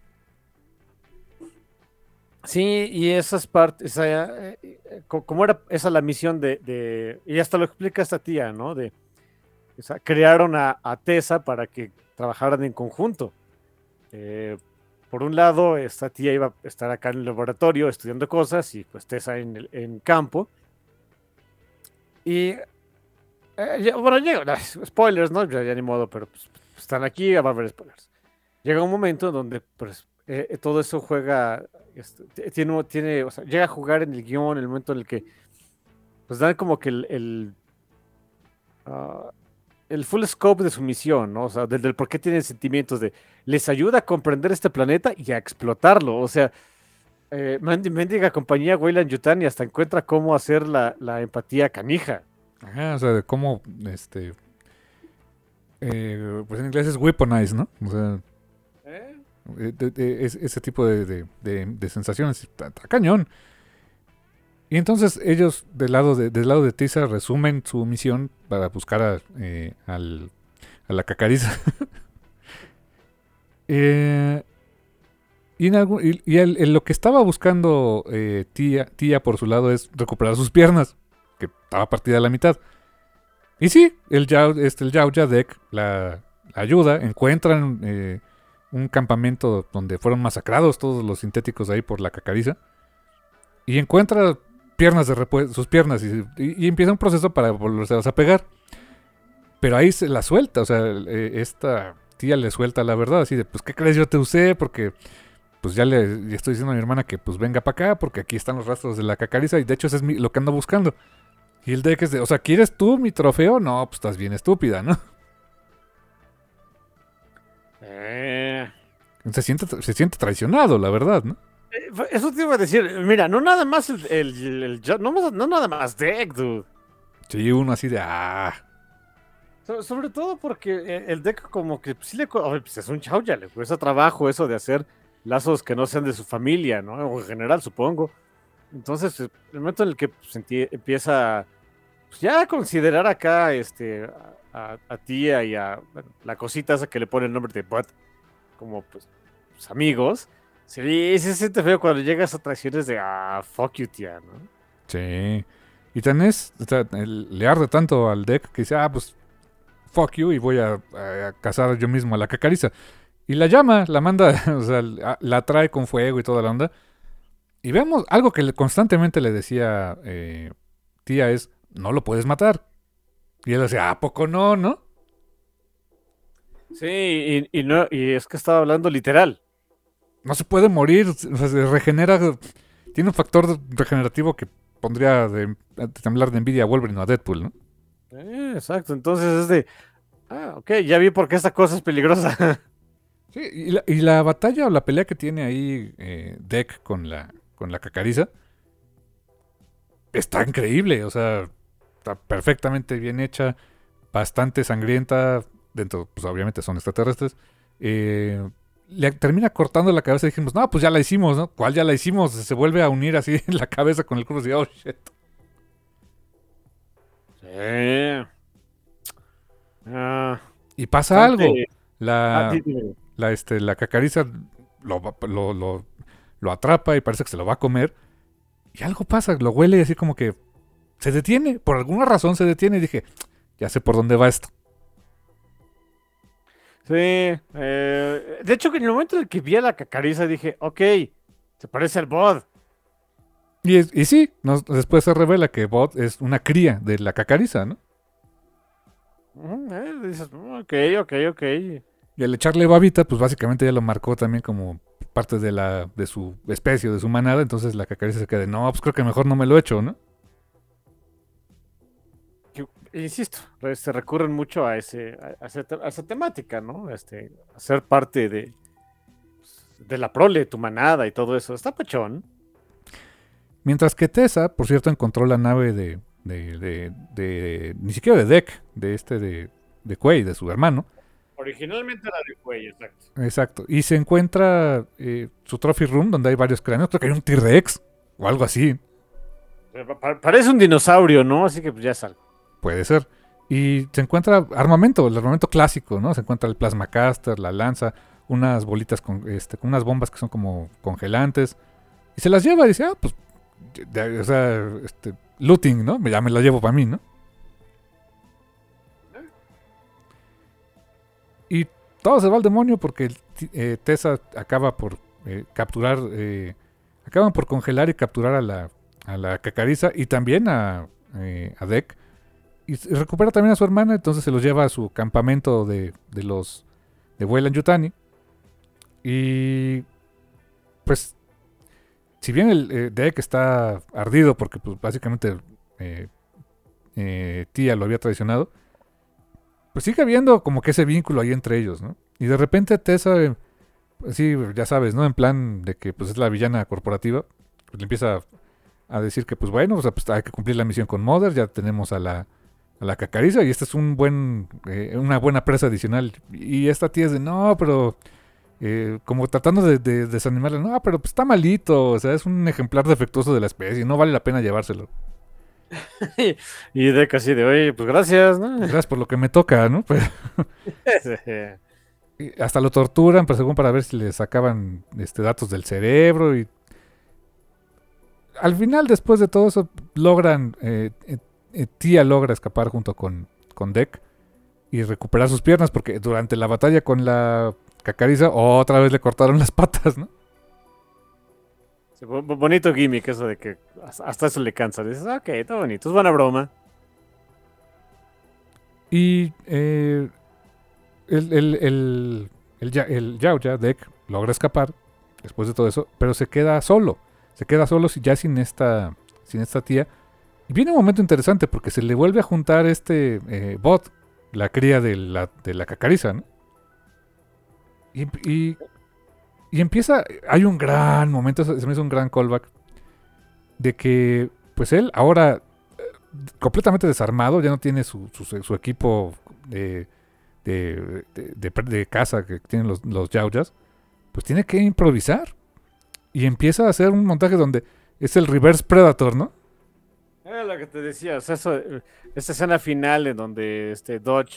Speaker 3: Sí, y esas partes, esa, eh, eh, co- como era esa la misión de, de- y hasta lo explica esta tía, ¿no? De, o sea, crearon a, a Tessa para que trabajaran en conjunto. Eh, por un lado, esta tía iba a estar acá en el laboratorio estudiando cosas y pues Tessa en el en campo. Y, eh, ya- bueno, llega, spoilers, ¿no? Ya, ya ni modo, pero pues, están aquí, va a haber spoilers. Llega un momento donde pues eh, eh, todo eso juega, este, t- tiene, tiene, o sea, llega a jugar en el guión, el momento en el que pues dan como que el, el, ah, el full scope de su misión, ¿no? O sea, del, del por qué tienen sentimientos de, les ayuda a comprender este planeta y a explotarlo, o sea, eh, mendi- mendiga compañía Weyland Yutani hasta encuentra cómo hacer la, la empatía canija.
Speaker 2: Ajá, o sea, de cómo, este, eh, pues en inglés es weaponize, ¿no? O sea,
Speaker 3: ¿Eh?
Speaker 2: eh, de- de- es- ese tipo de, de, de- de sensaciones, está, está cañón. Y entonces ellos del lado de, del lado de Tisa resumen su misión para buscar a, eh, al, a la cacariza. eh, y en algún- y, y el- el- lo que estaba buscando eh, tía, tía por su lado es recuperar sus piernas, que estaba partida a la mitad. Y sí, el Yao, este, el Yao Yadek la, la ayuda, encuentran eh, un campamento donde fueron masacrados todos los sintéticos ahí por la cacariza. Y encuentra piernas de repue- sus piernas y, y- y empieza un proceso para volverse a pegar. Pero ahí se la suelta, o sea, eh, esta tía le suelta la verdad, así de, pues, ¿qué crees? Yo te usé porque, pues, ya le ya estoy diciendo a mi hermana que, pues, venga para acá porque aquí están los rastros de la cacariza y de hecho eso es mi- lo que ando buscando. Y el deck es de, o sea, ¿quieres tú mi trofeo? No, pues estás bien estúpida, ¿no?
Speaker 3: Eh,
Speaker 2: Se siente, se siente traicionado, la verdad, ¿no?
Speaker 3: eh, Eso te iba a decir, mira, no nada más el, el, el- el- el- no, más- no nada más Deck, dude.
Speaker 2: Sí, uno así de, ah,
Speaker 3: So- sobre todo porque eh, el deck como que sí le... cu- a ver, pues es un chau, ya le cuesta trabajo eso de hacer lazos que no sean de su familia, ¿no? O en general, supongo. Entonces, eh, el momento en el que pues, enti- empieza pues, ya a considerar acá este, a, a- a tía y a bueno, la cosita esa que le pone el nombre de Bud como pues, pues, amigos, sí, sí se siente feo cuando llegas a traiciones de, ah, fuck you, tía, ¿no?
Speaker 2: sí. Y tan es, o sea, el- le arde tanto al deck que dice, ah, pues fuck you y voy a, a- a cazar yo mismo a la cacariza. Y la llama, la manda, o sea, la, la trae con fuego y toda la onda. Y vemos algo que le- constantemente le decía eh, tía es, no lo puedes matar. Y él decía, ¿a poco no, no?
Speaker 3: Sí, y, y no, y es que estaba hablando literal.
Speaker 2: No se puede morir, o sea, se regenera, tiene un factor regenerativo que pondría de, de temblar de envidia a Wolverine o a Deadpool, ¿no?
Speaker 3: Eh, exacto, entonces es de, ah, ok, ya vi por qué esta cosa es peligrosa.
Speaker 2: Sí, y la, y la batalla o la pelea que tiene ahí eh, Deck con la, con la cacariza está increíble, o sea, está perfectamente bien hecha, bastante sangrienta, dentro, pues obviamente son extraterrestres. Eh, le termina cortando la cabeza y dijimos, no, pues ya la hicimos, ¿no? ¿Cuál ya la hicimos? Se vuelve a unir así en la cabeza con el cuerpo y oh, shit.
Speaker 3: Sí. Ah,
Speaker 2: Y pasa
Speaker 3: bastante-
Speaker 2: algo.
Speaker 3: ah,
Speaker 2: La,
Speaker 3: di- dime.
Speaker 2: la, este, la cacariza lo, va- lo, lo, lo atrapa y parece que se lo va a comer. Y algo pasa, lo huele y así como que se detiene. Por alguna razón se detiene y dije, ya sé por dónde va esto.
Speaker 3: Sí, eh, de hecho, que en el momento en el que vi a la cacariza dije, ok, se parece al Bod.
Speaker 2: Y, es, y sí, nos, después se revela que Bot es una cría de la Cacariza, ¿no?
Speaker 3: Mm, eh, dices, ok, ok, ok.
Speaker 2: Y al echarle babita, pues básicamente ya lo marcó también como parte de la de su especie, de su manada. Entonces la Cacariza se queda de, no, pues creo que mejor no me lo echo, ¿no?
Speaker 3: Que, insisto, re- se recurren mucho a ese, a, a ese te- a esa temática, ¿no? Este, a ser parte de, de la prole, de tu manada y todo eso. Está pachón.
Speaker 2: Mientras que Tessa, por cierto, encontró la nave de, de, de, de- ni siquiera de Deck, de este de, de Quay, de su hermano.
Speaker 3: Originalmente era de cuello, exacto.
Speaker 2: Exacto. Y se encuentra eh, su trophy room, donde hay varios cráneos. Creo que hay un T-Rex o algo así.
Speaker 3: Pa- Parece un dinosaurio, ¿no? Así que pues ya es algo.
Speaker 2: Puede ser. Y se encuentra armamento, el armamento clásico, ¿no? Se encuentra el Plasma Caster, la lanza, unas bolitas con, este, con unas bombas que son como congelantes. Y se las lleva y dice, ah, pues, de- o sea, este, looting, ¿no? Ya me la llevo para mí, ¿no? Y todo se va al demonio porque eh, Tessa acaba por eh, capturar, eh, acaban por congelar y capturar a la, a la Cacariza y también a, eh, a Deck. Y s- recupera también a su hermana, entonces se los lleva a su campamento de, de los de Weyland Yutani. Y pues, si bien el eh, Deck está ardido porque pues básicamente eh, eh, Tía lo había traicionado, pues sigue habiendo como que ese vínculo ahí entre ellos, ¿no? Y de repente Tessa, eh, pues sí, ya sabes, ¿no? En plan de que pues es la villana corporativa, pues le empieza a decir que pues bueno, o sea, pues hay que cumplir la misión con Mother, ya tenemos a la a la Cacariza y esta es un buen eh, una buena presa adicional. Y esta tía es de no, pero eh, como tratando de, de desanimarla, no, pero pues está malito, o sea, es un ejemplar defectuoso de la especie, no vale la pena llevárselo.
Speaker 3: Y de casi de, oye, pues gracias, ¿no?
Speaker 2: Gracias por lo que me toca, ¿no? Pues, y hasta lo torturan, pero según para ver si le sacaban este, datos del cerebro y al final, después de todo eso, logran, eh, eh, eh, Tía logra escapar junto con, con Deck y recuperar sus piernas porque durante la batalla con la Cacariza otra vez le cortaron las patas, ¿no?
Speaker 3: Sí, bo- bo- bonito gimmick eso de que hasta hasta eso le cansa. Dices, ok, está bonito, es buena broma.
Speaker 2: Y eh, el, el, el, el, Ya- el Yao Ya, Deck, logra escapar después de todo eso, pero se queda solo. Se queda solo si- ya sin esta, sin esta tía. Y viene un momento interesante porque se le vuelve a juntar este eh, Bot, la cría de la, de la Cacariza, ¿no? Y, y, y empieza, hay un gran momento, se se me hizo un gran callback, de que pues él ahora eh, completamente desarmado, ya no tiene su, su, su equipo de, de, de, de, de caza que tienen los, los Yauyas, pues tiene que improvisar. Y empieza a hacer un montaje donde es el reverse predator, ¿no?
Speaker 3: Era lo que te decía, o sea, eso, eh, esa escena final en donde este Dodge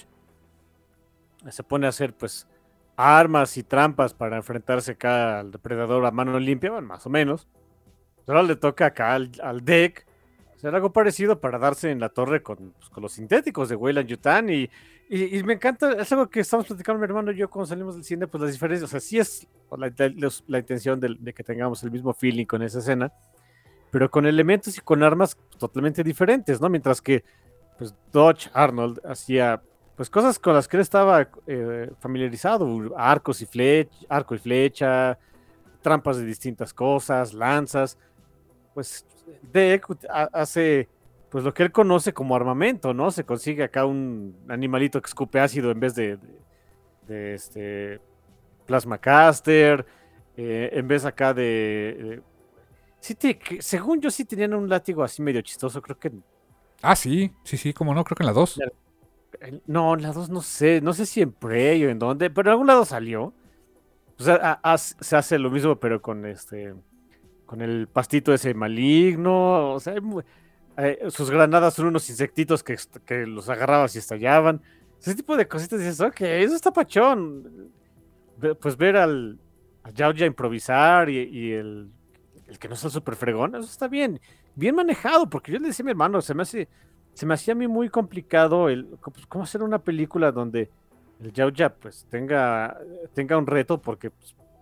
Speaker 3: se pone a hacer pues armas y trampas para enfrentarse acá al depredador a mano limpia, bueno, más o menos. Ahora le toca acá al, al Deck hacer algo parecido para darse en la torre con, pues, con los sintéticos de Weyland Yutani. Y, y, y me encanta, es algo que estamos platicando mi hermano y yo cuando salimos del cine, pues las diferencias, o sea, sí es la, la, los- la intención de, de que tengamos el mismo feeling con esa escena, pero con elementos y con armas totalmente diferentes, ¿no? Mientras que pues Dodge Arnold hacía pues cosas con las que él estaba eh, familiarizado, arcos y flecha, arco y flecha, trampas de distintas cosas, lanzas, pues Deck ut- ha- hace pues lo que él conoce como armamento, ¿no? Se consigue acá un animalito que escupe ácido en vez de, de- de, este plasma caster, eh, en vez acá de, de- sí te- que- según yo sí tenían un látigo así medio chistoso, creo que
Speaker 2: Ah, sí, sí, sí, como no, creo que en la dos.
Speaker 3: el- no, en la dos no sé, no sé si en Prey o en dónde, pero en algún lado salió. O sea, ha- haz- se hace lo mismo, pero con este, con el pastito ese maligno. O sea, hay mu- eh, sus granadas son unos insectitos que, est- que los agarrabas y estallaban. Ese tipo de cositas dices, ok, eso está pachón. Ve- Pues ver al, a Yao Ya improvisar y, y el, el que no sea súper fregón, eso está bien. Bien manejado, porque yo le decía a mi hermano, se me hace, se me hacía a mí muy complicado el pues, cómo hacer una película donde el Yao Ya pues tenga, tenga un reto, porque pues,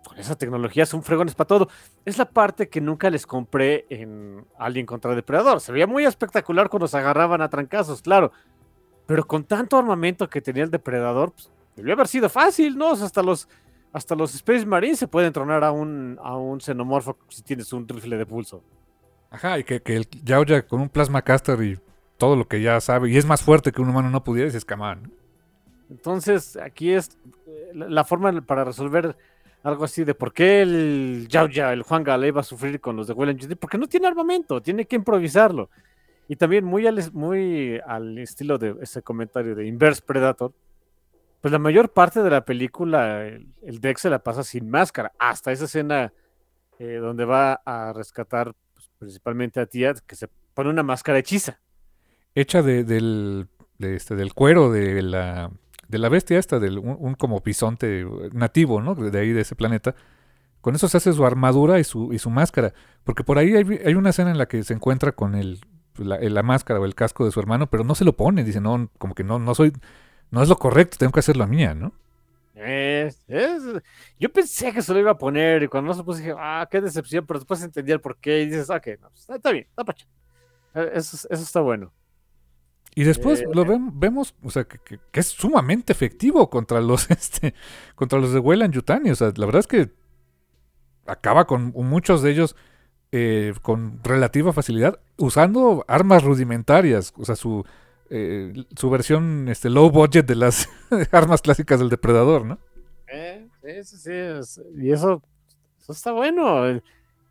Speaker 3: con esa tecnología son fregones para todo. Es la parte que nunca les compré en Alien contra Depredador. Se veía muy espectacular cuando se agarraban a trancazos, claro. Pero con tanto armamento que tenía el Depredador, pues, debió haber sido fácil, ¿no? O sea, hasta los, hasta los Space Marines se pueden tronar a un, a un xenomorfo si tienes un rifle de pulso.
Speaker 2: Ajá, y que, que el Yaoya con un plasma caster y todo lo que ya sabe, y es más fuerte que un humano no pudiera, es camán.
Speaker 3: Entonces, aquí es eh, la, la forma para resolver algo así de por qué el Yaoya, el Juan Gale va a sufrir con los de Weyland Yutani, porque no tiene armamento, tiene que improvisarlo. Y también muy al, muy al estilo de ese comentario de Inverse Predator, pues la mayor parte de la película, el, el Dex se la pasa sin máscara, hasta esa escena eh, donde va a rescatar pues, principalmente a Tia, que se pone una máscara hechiza.
Speaker 2: Hecha de, del, de este, del cuero de la, de la bestia esta, del, un, un como bisonte nativo, ¿no? De ahí, de ese planeta. Con eso se hace su armadura y su, y su máscara. Porque por ahí hay, hay una escena en la que se encuentra con el, la, la máscara o el casco de su hermano, pero no se lo pone. Dice, no, como que no, no soy, no es lo correcto, tengo que hacerlo a mía, ¿no?
Speaker 3: Es, es, yo pensé que se lo iba a poner y cuando no se puso dije, ah, qué decepción, pero después entendí el porqué y dices, ok, no, está, está bien, está pacha. Eso, eso está bueno.
Speaker 2: Y después
Speaker 3: Eh,
Speaker 2: lo ven, vemos, o sea, que, que, que es sumamente efectivo contra los, este, contra los de Weyland Yutani. O sea, la verdad es que acaba con muchos de ellos eh, con relativa facilidad, usando armas rudimentarias. O sea, su, eh, su versión este, low budget de las armas clásicas del depredador, ¿no?
Speaker 3: Eh, sí, sí, sí. Es, y eso, eso está bueno. Eh,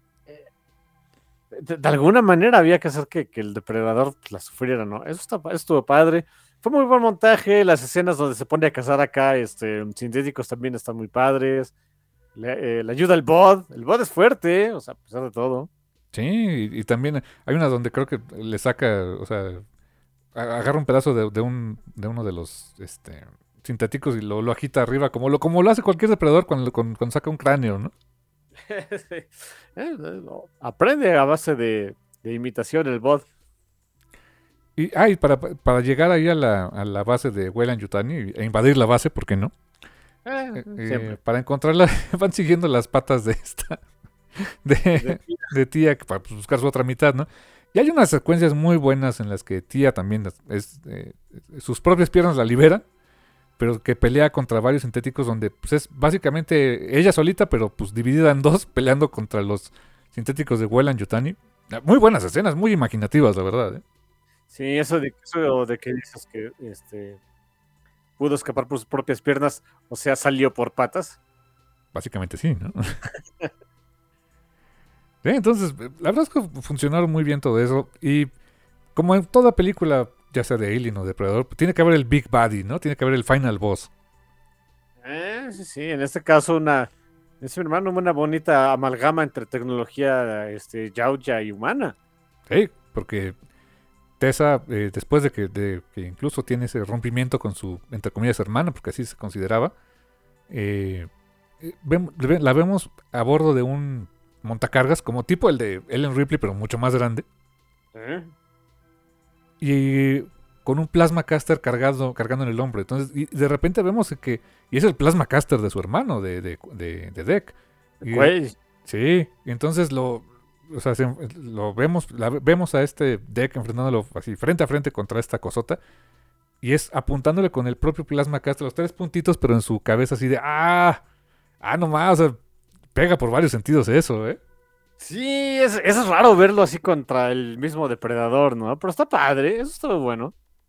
Speaker 3: de, de alguna manera había que hacer que, que el depredador la sufriera, ¿no? Eso, está, eso estuvo padre. Fue muy buen montaje. Las escenas donde se pone a cazar acá este, sintéticos también están muy padres. Le, eh, le ayuda el bot. El bot es fuerte, o sea, a pesar de todo.
Speaker 2: Sí, y, y también hay una donde creo que le saca, o sea, agarra un pedazo de, de, un, de uno de los este, sintéticos y lo, lo agita arriba, como lo, como lo hace cualquier depredador cuando, cuando, cuando saca un cráneo, ¿no?
Speaker 3: Sí. eh, no. Aprende a base de, de imitación el bot.
Speaker 2: Y ay, para, para llegar ahí a la, a la base de Weyland Yutani e invadir la base, ¿por qué no?
Speaker 3: Eh,
Speaker 2: Eh,
Speaker 3: siempre.
Speaker 2: eh, para encontrarla, van siguiendo las patas de esta, de, de Tía, para pues, buscar su otra mitad, ¿no? Y hay unas secuencias muy buenas en las que Tía también es, es, eh, sus propias piernas la liberan, pero que pelea contra varios sintéticos donde pues, es básicamente ella solita, pero pues dividida en dos, peleando contra los sintéticos de Weyland Yutani. Muy buenas escenas, muy imaginativas, la verdad, ¿eh?
Speaker 3: Sí, eso de, eso de que dices que este pudo escapar por sus propias piernas, o sea, salió por patas.
Speaker 2: Básicamente sí, ¿no? Sí, entonces, la verdad es que funcionaron muy bien todo eso. Y como en toda película, ya sea de Alien o Depredador, tiene que haber el Big Buddy, ¿no? Tiene que haber el Final Boss.
Speaker 3: Eh, sí, sí, en este caso una, es mi hermano, una bonita amalgama entre tecnología este, yautja y humana.
Speaker 2: Sí, porque Tessa, eh, después de que, de que incluso tiene ese rompimiento con su, entre comillas, hermana, porque así se consideraba, eh, ve, la vemos a bordo de un montacargas, como tipo el de Ellen Ripley, pero mucho más grande.
Speaker 3: ¿Eh?
Speaker 2: Y con un plasma caster cargado, cargando en el hombro. Entonces, y de repente vemos que... Y es el plasma caster de su hermano, de, de, de, de Deck. Y,
Speaker 3: Güey.
Speaker 2: sí, y entonces lo... O sea, se, lo vemos, la, vemos a este Deck enfrentándolo así frente a frente contra esta cosota. Y es apuntándole con el propio plasma caster, los tres puntitos, pero en su cabeza así de... ¡Ah! ¡Ah, no más! O sea, pega por varios sentidos eso, ¿eh?
Speaker 3: Sí, es, es raro verlo así contra el mismo depredador, ¿no? Pero está padre, eso está bueno.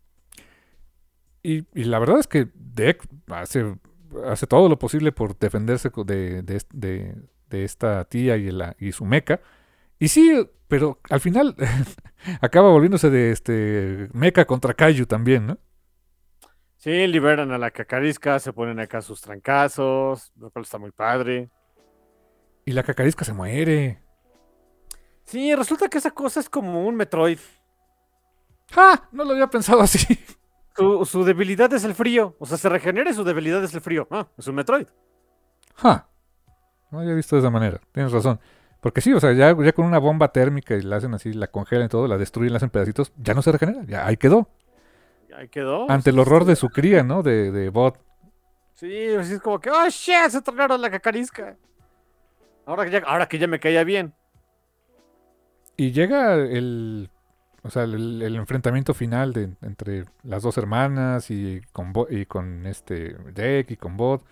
Speaker 2: Y, y la verdad es que Deck hace, hace todo lo posible por defenderse de, de, de, de esta tía y, la, y su mecha. Y sí, pero al final acaba volviéndose de este mecha contra Kaiju también, ¿no?
Speaker 3: Sí, liberan a la cacarisca, se ponen acá sus trancazos, lo cual está muy padre.
Speaker 2: Y la cacarisca se muere.
Speaker 3: Sí, resulta que esa cosa es como un Metroid.
Speaker 2: ¡Ja! No lo había pensado así.
Speaker 3: Su, su debilidad es el frío. O sea, se regenera y su debilidad es el frío. Ah, es un Metroid.
Speaker 2: ¡Ja! No había visto de esa manera. Tienes razón. Porque sí, o sea, ya, ya con una bomba térmica y la hacen así, la congelan y todo, la destruyen, la hacen pedacitos, ya no se regenera. Ya ahí quedó.
Speaker 3: Ahí quedó.
Speaker 2: Ante el horror de su cría, ¿no? De, de Bot.
Speaker 3: Sí, así es como que, oh shit, se tronaron la cacarisca. Ahora que ya, ahora que ya me caía bien.
Speaker 2: Y llega el, o sea, el, el enfrentamiento final de, entre las dos hermanas y con, Bo- y con este Deck y con Bot.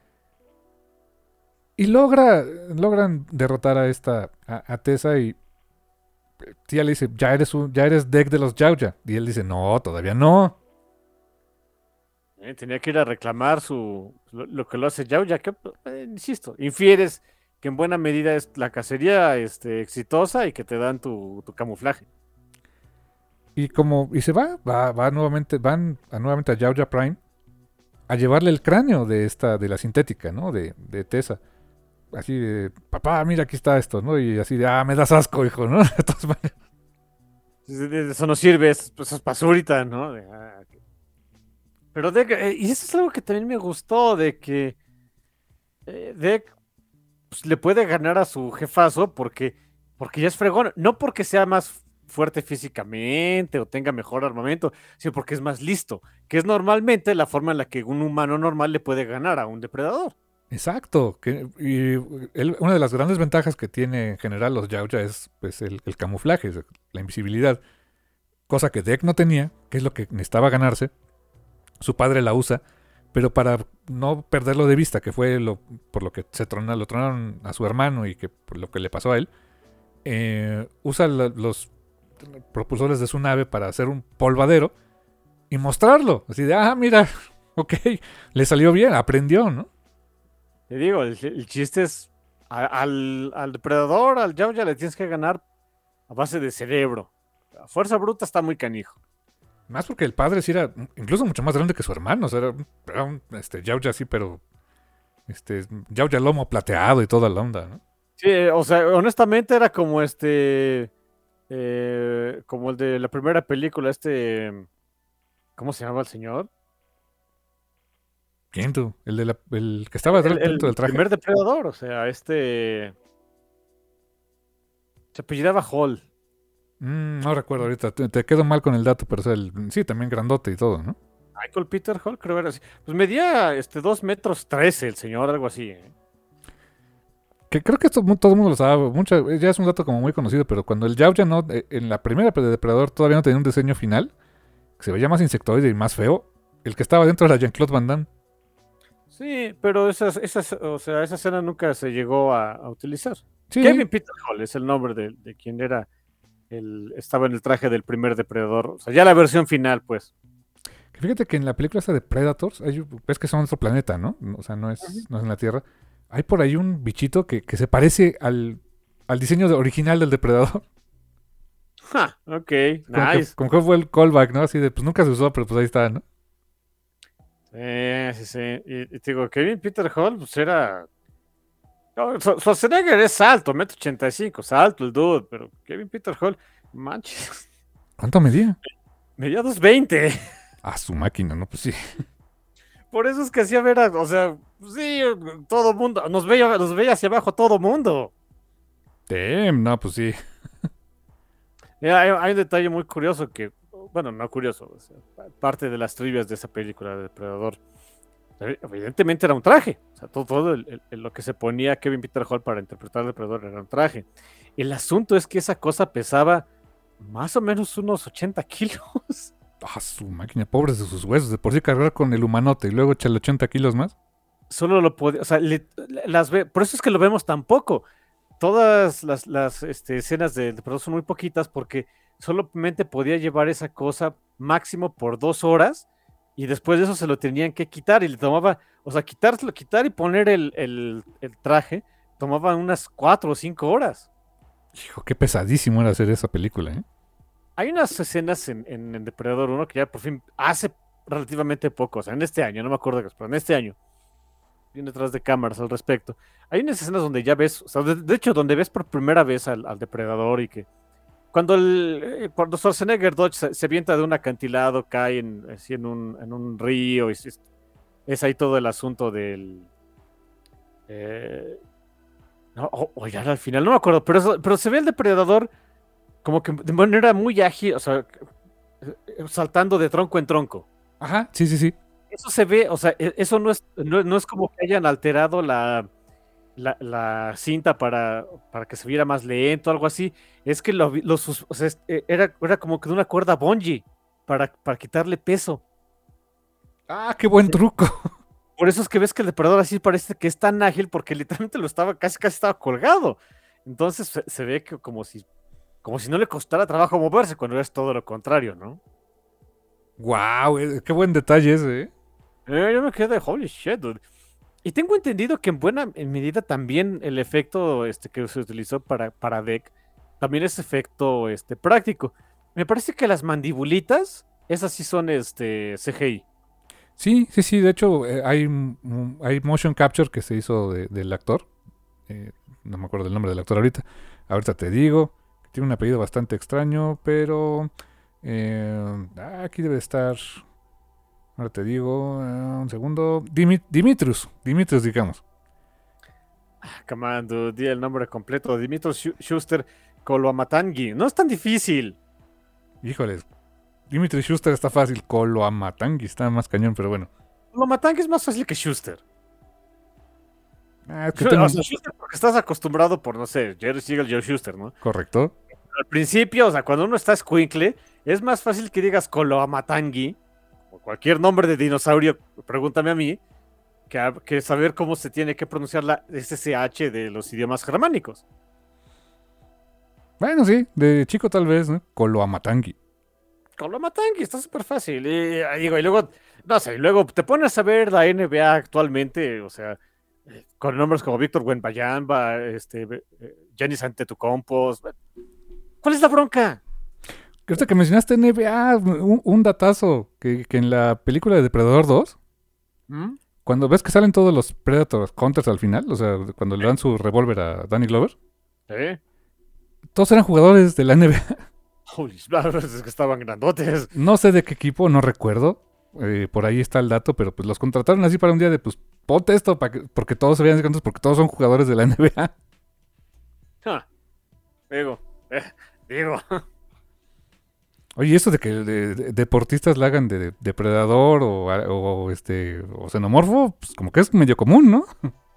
Speaker 2: Y logra, logran derrotar a esta, a, a Tessa y tía le dice, ya eres un, ya eres Deck de los Yaoya. Y él dice, no, todavía no.
Speaker 3: Eh, tenía que ir a reclamar su lo, lo que lo hace Yao, ya que, eh, insisto, infieres que en buena medida es la cacería este, exitosa y que te dan tu, tu camuflaje.
Speaker 2: Y como, y se va, va, va nuevamente, van a, nuevamente a Yaoya Prime a llevarle el cráneo de esta, de la sintética, ¿no? De, de Tessa. Así de, papá, mira, aquí está esto, ¿no? Y así de, ah, me das asco, hijo, ¿no? De todas maneras.
Speaker 3: De- de- Eso no sirve, es, pues, es basurita, ¿no? De, ah, ok. Pero Deck, eh, y eso es algo que también me gustó, de que eh, Deck pues, le puede ganar a su jefazo porque, porque ya es fregón, no porque sea más fuerte físicamente o tenga mejor armamento, sino porque es más listo, que es normalmente la forma en la que un humano normal le puede ganar a un depredador.
Speaker 2: Exacto. Que, y él- una de las grandes ventajas que tiene en general los Yaoya es pues, el, el camuflaje, la invisibilidad. Cosa que Deck no tenía, que es lo que necesitaba ganarse. Su padre la usa, pero para no perderlo de vista, que fue lo por lo que se trona- lo tronaron a su hermano y que por lo que le pasó a él, eh, usa la- los propulsores de su nave para hacer un polvadero y mostrarlo. Así de, ah, mira, ok, le salió bien, aprendió, ¿no?
Speaker 3: Te digo, el, el chiste es a- al, al depredador, al Yao ya le tienes que ganar a base de cerebro. A fuerza bruta está muy canijo.
Speaker 2: Más porque el padre sí era incluso mucho más grande que su hermano. O sea, era, un- era un este, Yaoya así, pero este, Yaoya lomo plateado y toda la onda, ¿no?
Speaker 3: Sí, eh, o sea, honestamente era como este, eh, como el de la primera película, este, ¿cómo se llama el señor?
Speaker 2: ¿Quién tú? El, de la- el que estaba
Speaker 3: El,
Speaker 2: dentro del
Speaker 3: el
Speaker 2: traje.
Speaker 3: primer depredador, o sea, este, se apellidaba Hall.
Speaker 2: Mm, no recuerdo ahorita. Te, te quedo mal con el dato, pero o sea, el- sí, también grandote y todo, ¿no?
Speaker 3: Michael Peter Hall, creo que era así. Pues medía este dos metros trece el señor, algo así. ¿Eh?
Speaker 2: Que creo que esto mu- todo el mundo lo sabe. Mucha, ya es un dato como muy conocido, pero cuando el Yaoya no, eh, en la primera de Depredador todavía no tenía un diseño final, que se veía más insectoide y más feo, el que estaba dentro era Jean-Claude Van Damme.
Speaker 3: Sí, pero esas, esas, o sea, esa escena nunca se llegó a, a utilizar.
Speaker 2: Sí,
Speaker 3: Kevin Peter Hall es el nombre de, de quien era el, estaba en el traje del primer depredador. O sea, ya la versión final, pues.
Speaker 2: que fíjate que en la película esta de Predators, hay, ves que son otro planeta, ¿no? O sea, no
Speaker 3: Ujú.
Speaker 2: es, no es en la Tierra. Hay por ahí un bichito que, que se parece al, al diseño de- original del depredador.
Speaker 3: Ja, ok,
Speaker 2: Como que,
Speaker 3: nice.
Speaker 2: como que fue el callback, ¿no? Así de, pues nunca se usó, pero pues ahí está, ¿no?
Speaker 3: Sí, sí, sí. Y, y te digo, Kevin Peter Hall, pues era. No, Schwar- Schwarzenegger es alto, metro ochenta y cinco, es alto el dude, pero Kevin Peter Hall, manches,
Speaker 2: ¿Cuánto medía?
Speaker 3: medía dos veinte.
Speaker 2: Ah, su máquina, ¿no? Pues sí.
Speaker 3: Por eso es que hacía ver a, o sea, pues sí, todo mundo, nos veía, nos veía hacia abajo todo mundo.
Speaker 2: Damn, no, pues sí.
Speaker 3: Eh, Hay, hay un detalle muy curioso que, bueno, no curioso, o sea, pa- parte de las trivias de esa película de Depredador. Eh, Evidentemente era un traje, o sea, todo, todo el- el- lo que se ponía Kevin Peter Hall para interpretar al Depredador era un traje. El asunto es que esa cosa pesaba más o menos unos ochenta kilos.
Speaker 2: Ah, su máquina, pobres de sus huesos. De por sí cargar con el humanote y luego echarle ochenta kilos más.
Speaker 3: Solo lo podía, o sea, le- las ve, por eso es que lo vemos tan poco. Todas las, las este, escenas de Depredador son muy poquitas porque solamente podía llevar esa cosa máximo por dos horas y después de eso se lo tenían que quitar y le tomaba, o sea, quitárselo, quitar y poner el, el, el traje tomaba unas cuatro o cinco horas.
Speaker 2: Hijo, qué pesadísimo era hacer esa película, ¿eh?
Speaker 3: Hay unas escenas en, en, en Depredador uno que ya por fin hace relativamente poco, o sea, en este año, no me acuerdo qué es, pero en este año, viene detrás de cámaras al respecto. Hay unas escenas donde ya ves, o sea, de, de hecho, donde ves por primera vez al, al depredador y que cuando el eh, cuando Schwarzenegger Dodge se, se avienta de un acantilado, cae en, así en, un, en un río, y es, es ahí todo el asunto del. Eh, no, o, o ya al final, no me acuerdo, pero, eso- pero se ve el depredador como que de manera muy ágil, o sea, eh, saltando de tronco en tronco.
Speaker 2: Ajá, sí, sí, sí.
Speaker 3: Eso se ve, o sea, e- eso no es, no, no es como que hayan alterado la, la, la cinta para, para que se viera más lento, algo así, es que lo, los, o sea, era, era como que de una cuerda bungee para, para quitarle peso.
Speaker 2: Ah, qué buen truco.
Speaker 3: Por eso es que ves que el depredador así parece que es tan ágil porque literalmente lo estaba, casi casi estaba colgado. Entonces se, se ve que como si, como si no le costara trabajo moverse, cuando es todo lo contrario, ¿no?
Speaker 2: Wow, qué buen detalle ese, ¿eh?
Speaker 3: Eh, yo me quedé de holy shit, dude. Y tengo entendido que en buena en medida también el efecto este, que se utilizó para, para Deck también es efecto este, práctico. Me parece que las mandibulitas, esas sí son este, C G I.
Speaker 2: Sí, sí, sí. De hecho, eh, hay, mm, hay motion capture que se hizo de- del actor. Eh, no me acuerdo del nombre del actor ahorita. Ahorita te digo. Tiene un apellido bastante extraño, pero... eh, ah, aquí debe estar... Ahora te digo... eh, un segundo. Dimi- Dimitrius. Dimitrius, digamos.
Speaker 3: Come on, dude, di el nombre completo. Dimitri Schu- Schuster Koloamatangi. No es tan difícil.
Speaker 2: Híjoles. Dimitri Schuster está fácil. Koloamatangi está más cañón, pero bueno.
Speaker 3: Koloamatangi es más fácil que Schuster.
Speaker 2: Ah, es que
Speaker 3: Schu-
Speaker 2: tengo...
Speaker 3: O sea, Schuster porque estás acostumbrado por, no sé, Jerry Siegel, Joe Schuster, ¿no?
Speaker 2: Correcto.
Speaker 3: Al principio, o sea, cuando uno está escuincle, es más fácil que digas Koloamatangi o cualquier nombre de dinosaurio, pregúntame a mí, que, a- que saber cómo se tiene que pronunciar la S S H de los idiomas germánicos.
Speaker 2: Bueno, sí. De chico tal vez, ¿no? Koloamatangi.
Speaker 3: Koloamatangi, está súper fácil. Y, ah, digo, y luego, no sé, y luego te pones a ver la N B A actualmente, o sea, eh, con nombres como Víctor Wembanyama, este, eh, Giannis Antetokounmpo. ¿Cuál es la bronca?
Speaker 2: Ahorita que mencionaste N B A, un, un datazo, que, que en la película de Depredador dos,
Speaker 3: ¿Mm?
Speaker 2: cuando ves que salen todos los Predators Counters al final, o sea, cuando le dan su revólver a Danny Glover,
Speaker 3: ¿Eh?
Speaker 2: todos eran jugadores de la N B A.
Speaker 3: Holy, es que estaban grandotes.
Speaker 2: No sé de qué equipo, no recuerdo. Eh, por ahí está el dato, pero pues los contrataron así para un día de, pues, ponte esto, para que, porque todos se vean cantos, porque todos son jugadores de la N B A.
Speaker 3: Ah, digo, eh, digo.
Speaker 2: Oye, eso de que de- de- deportistas la hagan de, de depredador o, a- o, este o xenomorfo, pues como que es medio común, ¿no?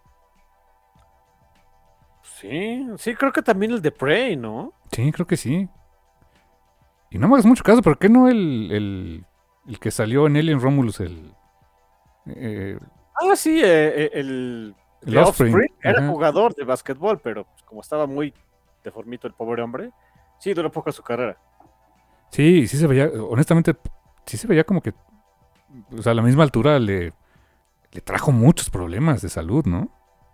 Speaker 3: Sí, sí, creo que también el de Prey, ¿no?
Speaker 2: Sí, creo que sí. Y no me hagas mucho caso, ¿por qué no el, el, el que salió en Alien Romulus, el, eh,
Speaker 3: Ah, sí, eh, eh, el,
Speaker 2: el
Speaker 3: de
Speaker 2: Offspring?
Speaker 3: Offspring era
Speaker 2: Ajá.
Speaker 3: jugador de básquetbol, pero pues, como estaba muy deformito el pobre hombre, sí, duró poco su carrera.
Speaker 2: Sí, sí se veía, honestamente, sí se veía como que, o sea, a la misma altura le, le trajo muchos problemas de salud, ¿no?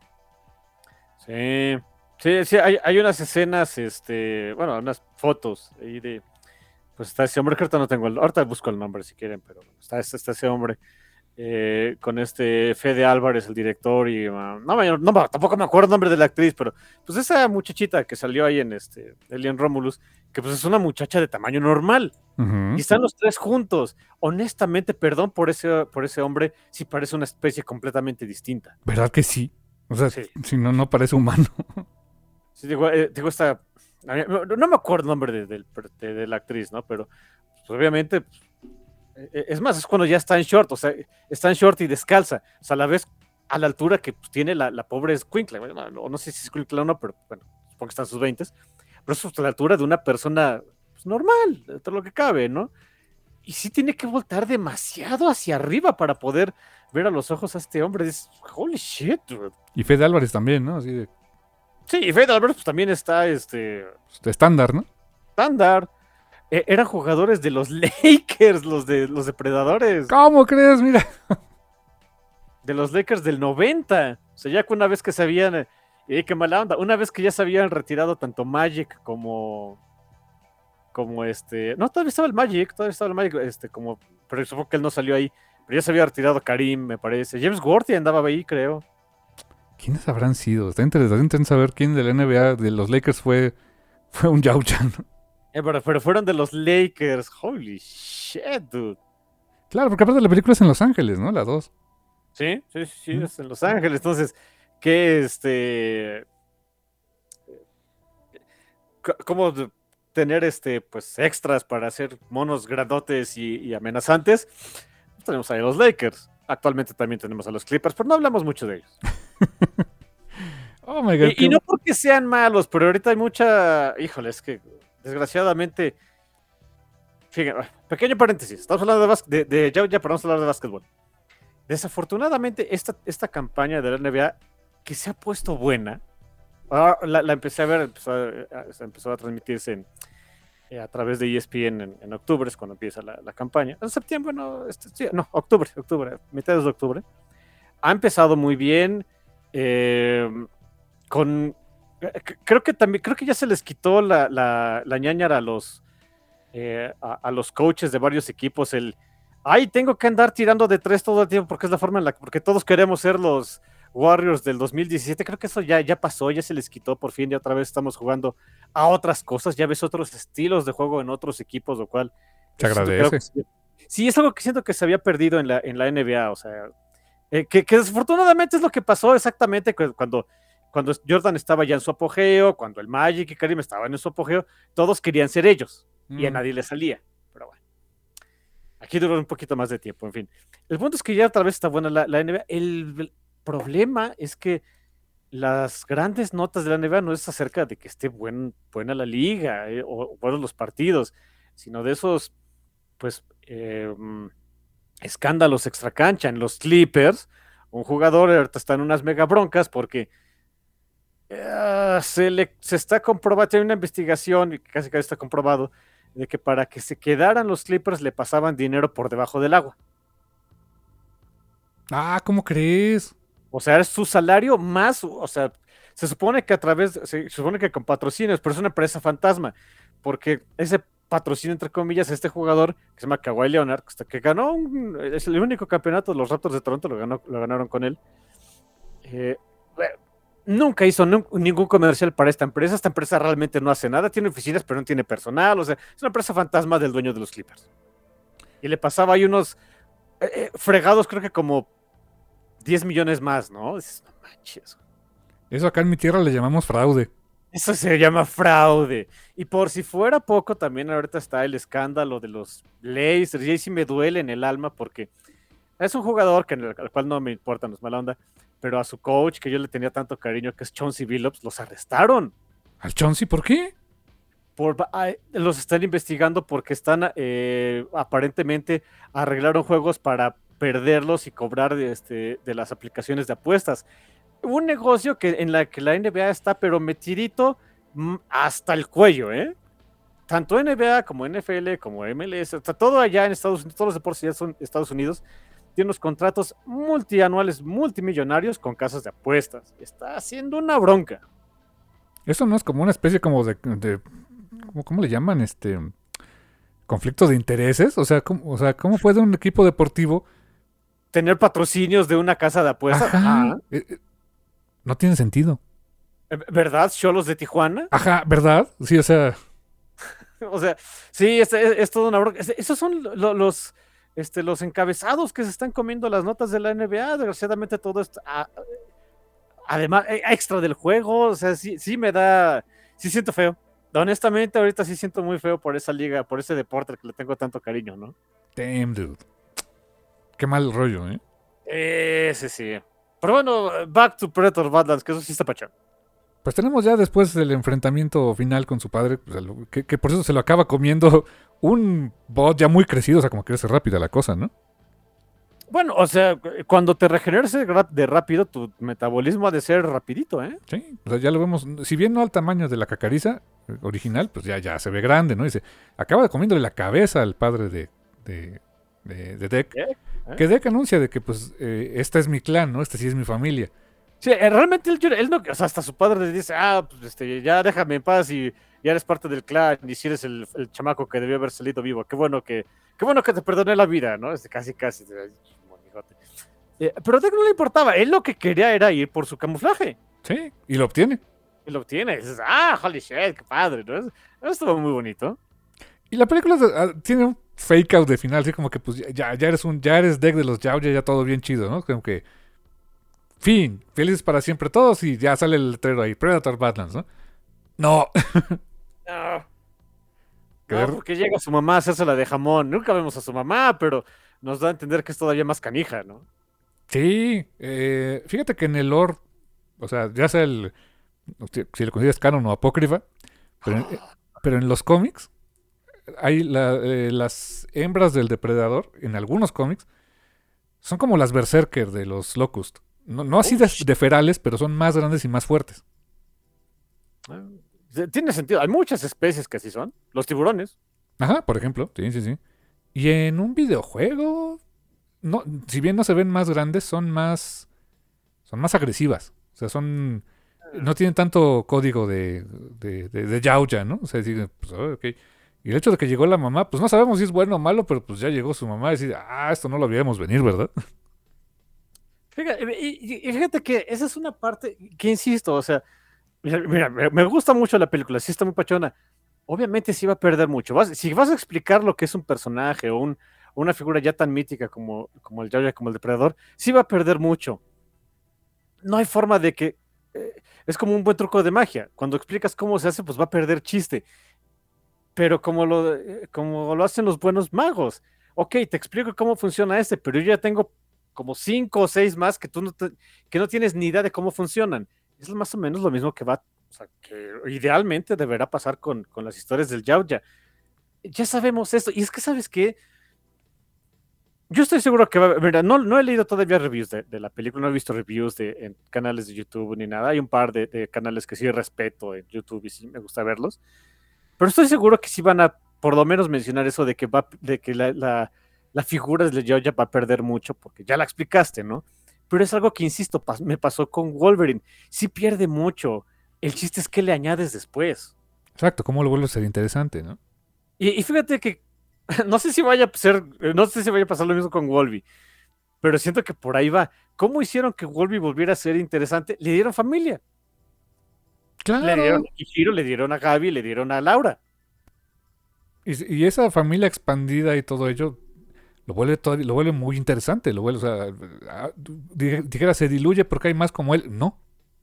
Speaker 3: Sí, sí, sí, hay, hay unas escenas, este, bueno, unas fotos ahí de, pues está ese hombre, que ahorita no tengo el, ahorita busco el nombre si quieren, pero está, está ese hombre eh, con este Fede Álvarez, el director, y uh, no, me- no, me- tampoco me acuerdo el nombre de la actriz, pero pues esa muchachita que salió ahí en este Alien Romulus, que pues es una muchacha de tamaño normal,
Speaker 2: Ujú.
Speaker 3: y están los tres juntos. Honestamente, perdón por ese, por ese hombre, si parece una especie completamente distinta.
Speaker 2: ¿Verdad que sí? O sea,
Speaker 3: Sí.
Speaker 2: si no, no parece humano.
Speaker 3: Sí, digo, eh, digo esta. a mí- No, no me acuerdo el nombre de, del- de- de la actriz, ¿no? Pero pues, obviamente. pues, eh, es más, es cuando ya está en short, o sea, está en short y descalza. O sea, a la vez a la altura que pues, tiene la, la pobre Squinkle. Bueno, no, no sé si es Squinkle o no, pero bueno, supongo que está en sus veintes. Pero eso es a la altura de una persona pues, normal, de todo lo que cabe, ¿no? Y sí tiene que voltar demasiado hacia arriba para poder ver a los ojos a este hombre. Es, holy shit, dude.
Speaker 2: Y Fede Álvarez también, ¿no? Así de,
Speaker 3: Sí, y Fede Álvarez pues, también está este,
Speaker 2: pues, de estándar, ¿no?
Speaker 3: estándar. E- eran jugadores de los Lakers, los de los depredadores,
Speaker 2: ¿Cómo crees? Mira.
Speaker 3: de los Lakers del noventa. O sea, ya que una vez que se habían, eh, eh, qué mala onda, una vez que ya se habían retirado tanto Magic como, como este, no, todavía estaba el Magic, todavía estaba el Magic, este, como, pero supongo que él no salió ahí, pero ya se había retirado Karim, me parece. James Worthy andaba ahí, creo.
Speaker 2: ¿Quiénes habrán sido? Está interesante saber quién de la N B A de los Lakers fue, fue un Yauchan.
Speaker 3: Eh, pero, pero fueron de los Lakers, holy shit, dude.
Speaker 2: Claro, porque aparte la película es en Los Ángeles, ¿no? La dos.
Speaker 3: Sí, sí, sí, sí,
Speaker 2: Mm.
Speaker 3: es en Los Ángeles. Entonces, ¿qué este. c- ¿Cómo de- tener este, pues, extras para hacer monos grandotes y, y amenazantes? Pues tenemos ahí a los Lakers. Actualmente también tenemos a los Clippers, pero no hablamos mucho de ellos.
Speaker 2: Oh my God.
Speaker 3: Y, y no porque sean malos, pero ahorita hay mucha. Híjole, es que desgraciadamente. Fíjate, pequeño paréntesis. Estamos hablando de, básquet, de, de ya, ya, pero vamos a hablar de básquetbol. Desafortunadamente, esta, esta campaña de la N B A, que se ha puesto buena, ah, la, la empecé a ver, empezó a, empezó a transmitirse en, eh, a través de E S P N en, en octubre, es cuando empieza la, la campaña. En septiembre, no, este, sí, no, octubre, octubre, mitad de octubre. Ha empezado muy bien. Eh, con creo que también, creo que ya se les quitó la, la, la ñañara a los eh, a, a los coaches de varios equipos, el ay, tengo que andar tirando de tres todo el tiempo porque es la forma en la que, porque todos queremos ser los Warriors del dos mil diecisiete, creo que eso ya, ya pasó, ya se les quitó por fin, ya otra vez estamos jugando a otras cosas, ya ves otros estilos de juego en otros equipos, lo cual
Speaker 2: se agradece.
Speaker 3: Que, sí, es algo que siento que se había perdido en la, en la N B A, o sea, eh, que, que desafortunadamente es lo que pasó exactamente cuando cuando Jordan estaba ya en su apogeo, cuando el Magic y Karim estaban en su apogeo, todos querían ser ellos, mm. y a nadie le salía. Pero bueno, aquí duró un poquito más de tiempo, en fin. El punto es que ya otra vez está buena la, la N B A. El, el problema es que las grandes notas de la N B A no es acerca de que esté buen, buena la liga, eh, o, o buenos los partidos, sino de esos, pues, eh, escándalos extracancha. En los Clippers, un jugador ahorita está en unas mega broncas porque Uh, se, le, se está comprobando, hay una investigación, y casi casi está comprobado, de que para que se quedaran los Clippers le pasaban dinero por debajo del agua.
Speaker 2: Ah, ¿cómo crees?
Speaker 3: O sea, es su salario más, o sea, se supone que a través, se, se supone que con patrocinios, pero es una empresa fantasma, porque ese patrocinio, entre comillas, este jugador, que se llama Kawhi Leonard, que, que ganó, un, es el único campeonato de los Raptors de Toronto, lo, ganó, lo ganaron con él, eh, nunca hizo ningún comercial para esta empresa. Esta empresa realmente no hace nada. Tiene oficinas, pero no tiene personal. O sea, es una empresa fantasma del dueño de los Clippers. Y le pasaba ahí unos eh, eh, fregados, creo que como diez millones más, ¿no? Es, no manches.
Speaker 2: Eso acá en mi tierra le llamamos fraude.
Speaker 3: Eso se llama fraude. Y por si fuera poco, también ahorita está el escándalo de los Blazers. Y ahí sí me duele en el alma porque es un jugador que, al cual no me importa, no es mala onda, pero a su coach, que yo le tenía tanto cariño, que es Chauncey Billups, los arrestaron.
Speaker 2: ¿Al Chauncey? ¿Por qué?
Speaker 3: Por, ay, los están investigando porque están, eh, aparentemente, arreglaron juegos para perderlos y cobrar de, este, de las aplicaciones de apuestas. Un negocio que, en la que la N B A está, pero metidito hasta el cuello, ¿eh? Tanto N B A como N F L, como M L S, está todo allá en Estados Unidos, todos los deportes ya son Estados Unidos, tiene unos contratos multianuales, multimillonarios con casas de apuestas. Está haciendo una bronca.
Speaker 2: Eso no es como una especie como de, de ¿cómo, ¿cómo le llaman? Este conflicto de intereses. O sea, ¿cómo, o sea, ¿cómo puede un equipo deportivo
Speaker 3: tener patrocinios de una casa de apuestas?
Speaker 2: Ajá. Ah. Eh, eh, no tiene sentido.
Speaker 3: ¿Verdad? ¿Cholos de Tijuana?
Speaker 2: Ajá, ¿verdad? Sí, o sea.
Speaker 3: O sea, sí, es, es, es toda una bronca. Es, esos son lo, los, este, los encabezados que se están comiendo las notas de la N B A. Desgraciadamente todo esto, a, además, extra del juego. O sea, sí, sí me da, sí siento feo. Honestamente, ahorita sí siento muy feo por esa liga, por ese deporte al que le tengo tanto cariño, ¿no?
Speaker 2: Damn, dude. Qué mal rollo, ¿eh?
Speaker 3: Eh, sí, sí. Pero bueno, back to Predator Badlands, que eso sí está pachón.
Speaker 2: Pues tenemos ya después del enfrentamiento final con su padre, pues, que, que por eso se lo acaba comiendo un bot ya muy crecido, o sea, como que crece rápida la cosa, ¿no?
Speaker 3: Bueno, o sea, cuando te regeneras de rápido, tu metabolismo ha de ser rapidito, ¿eh?
Speaker 2: Sí, o sea, ya lo vemos, si bien no al tamaño de la cacariza original, pues ya, ya se ve grande, ¿no? Dice, acaba comiéndole la cabeza al padre de, de, de, de Dec, ¿Eh? ¿Eh? Que Dec anuncia de que, pues, eh, esta es mi clan, ¿no? Esta sí es mi familia.
Speaker 3: Sí, realmente él, él no, o sea, hasta su padre le dice, ah, pues este, ya déjame en paz y ya eres parte del clan y si eres el, el chamaco que debió haber salido vivo, qué bueno que, qué bueno que te perdoné la vida, ¿no? Este, casi, casi, eh, pero a Dec no le importaba, él lo que quería era ir por su camuflaje.
Speaker 2: Sí, y lo obtiene.
Speaker 3: Y lo obtiene, y dices, ah, holy shit, qué padre, ¿no? Eso estuvo muy bonito.
Speaker 2: Y la película uh, tiene un fake out de final, así como que pues ya, ya eres un, ya eres Dec de los Yaoya, ya todo bien chido, ¿no? Como que fin, felices para siempre todos y ya sale el letrero ahí, Predator Badlands, ¿no? No.
Speaker 3: No. No, porque llega su mamá a hacérsela de jamón. Nunca vemos a su mamá, pero nos da a entender que es todavía más canija, ¿no?
Speaker 2: Sí, eh, fíjate que en el lore O sea, ya sea el... si lo consideras canon o apócrifa, pero en, pero en los cómics hay la, eh, las hembras del depredador, en algunos cómics, son como las berserker de los Locust. No, no así de, de ferales, pero son más grandes y más fuertes.
Speaker 3: Tiene sentido. Hay muchas especies que así son. Los tiburones.
Speaker 2: Ajá, por ejemplo. Sí, sí, sí. Y en un videojuego, no, si bien no se ven más grandes, son más, son más agresivas. O sea, son, no tienen tanto código de, de, de, de Yaoya, ¿no? O sea, decir, pues, oh, ok. Y el hecho de que llegó la mamá, pues no sabemos si es bueno o malo, pero pues ya llegó su mamá y decir, ah, esto no lo veíamos venir, ¿verdad?
Speaker 3: Fíjate, y, y fíjate que esa es una parte que insisto, o sea, mira, mira, me gusta mucho la película, sí está muy pachona. Obviamente sí va a perder mucho. Vas, si vas a explicar lo que es un personaje o un, una figura ya tan mítica como, como el Yaoya, como el depredador, sí va a perder mucho. No hay forma de que... Eh, es como un buen truco de magia. Cuando explicas cómo se hace, pues va a perder chiste. Pero como lo, como lo hacen los buenos magos. Ok, te explico cómo funciona este, pero yo ya tengo como cinco o seis más que tú no, te, que no tienes ni idea de cómo funcionan. Es más o menos lo mismo que va, o sea, que idealmente deberá pasar con, con las historias del Yaoya. Ya sabemos esto, y es que, ¿sabes qué? Yo estoy seguro que va a mira, no, no he leído todavía reviews de, de la película, no he visto reviews de, en canales de YouTube ni nada. Hay un par de, de canales que sí respeto en YouTube y sí me gusta verlos. Pero estoy seguro que sí van a por lo menos mencionar eso de que, va, de que la, la, la figura de Yaoya va a perder mucho, porque ya la explicaste, ¿no? Pero es algo que, insisto, pas, me pasó con Wolverine. Sí pierde mucho. El chiste es que le añades después.
Speaker 2: Exacto, cómo lo vuelve a ser interesante, ¿no?
Speaker 3: Y, y fíjate que no sé si vaya a ser, no sé si vaya a pasar lo mismo con Wolby, pero siento que por ahí va. ¿Cómo hicieron que Wolby volviera a ser interesante? Le dieron familia.
Speaker 2: Claro.
Speaker 3: Le dieron a Kishiro, le dieron a Gaby, le dieron a Laura.
Speaker 2: Y, y esa familia expandida y todo ello lo vuelve todo, lo vuelve muy interesante. Lo vuelve, o sea, dijera, se diluye porque hay más como él. No.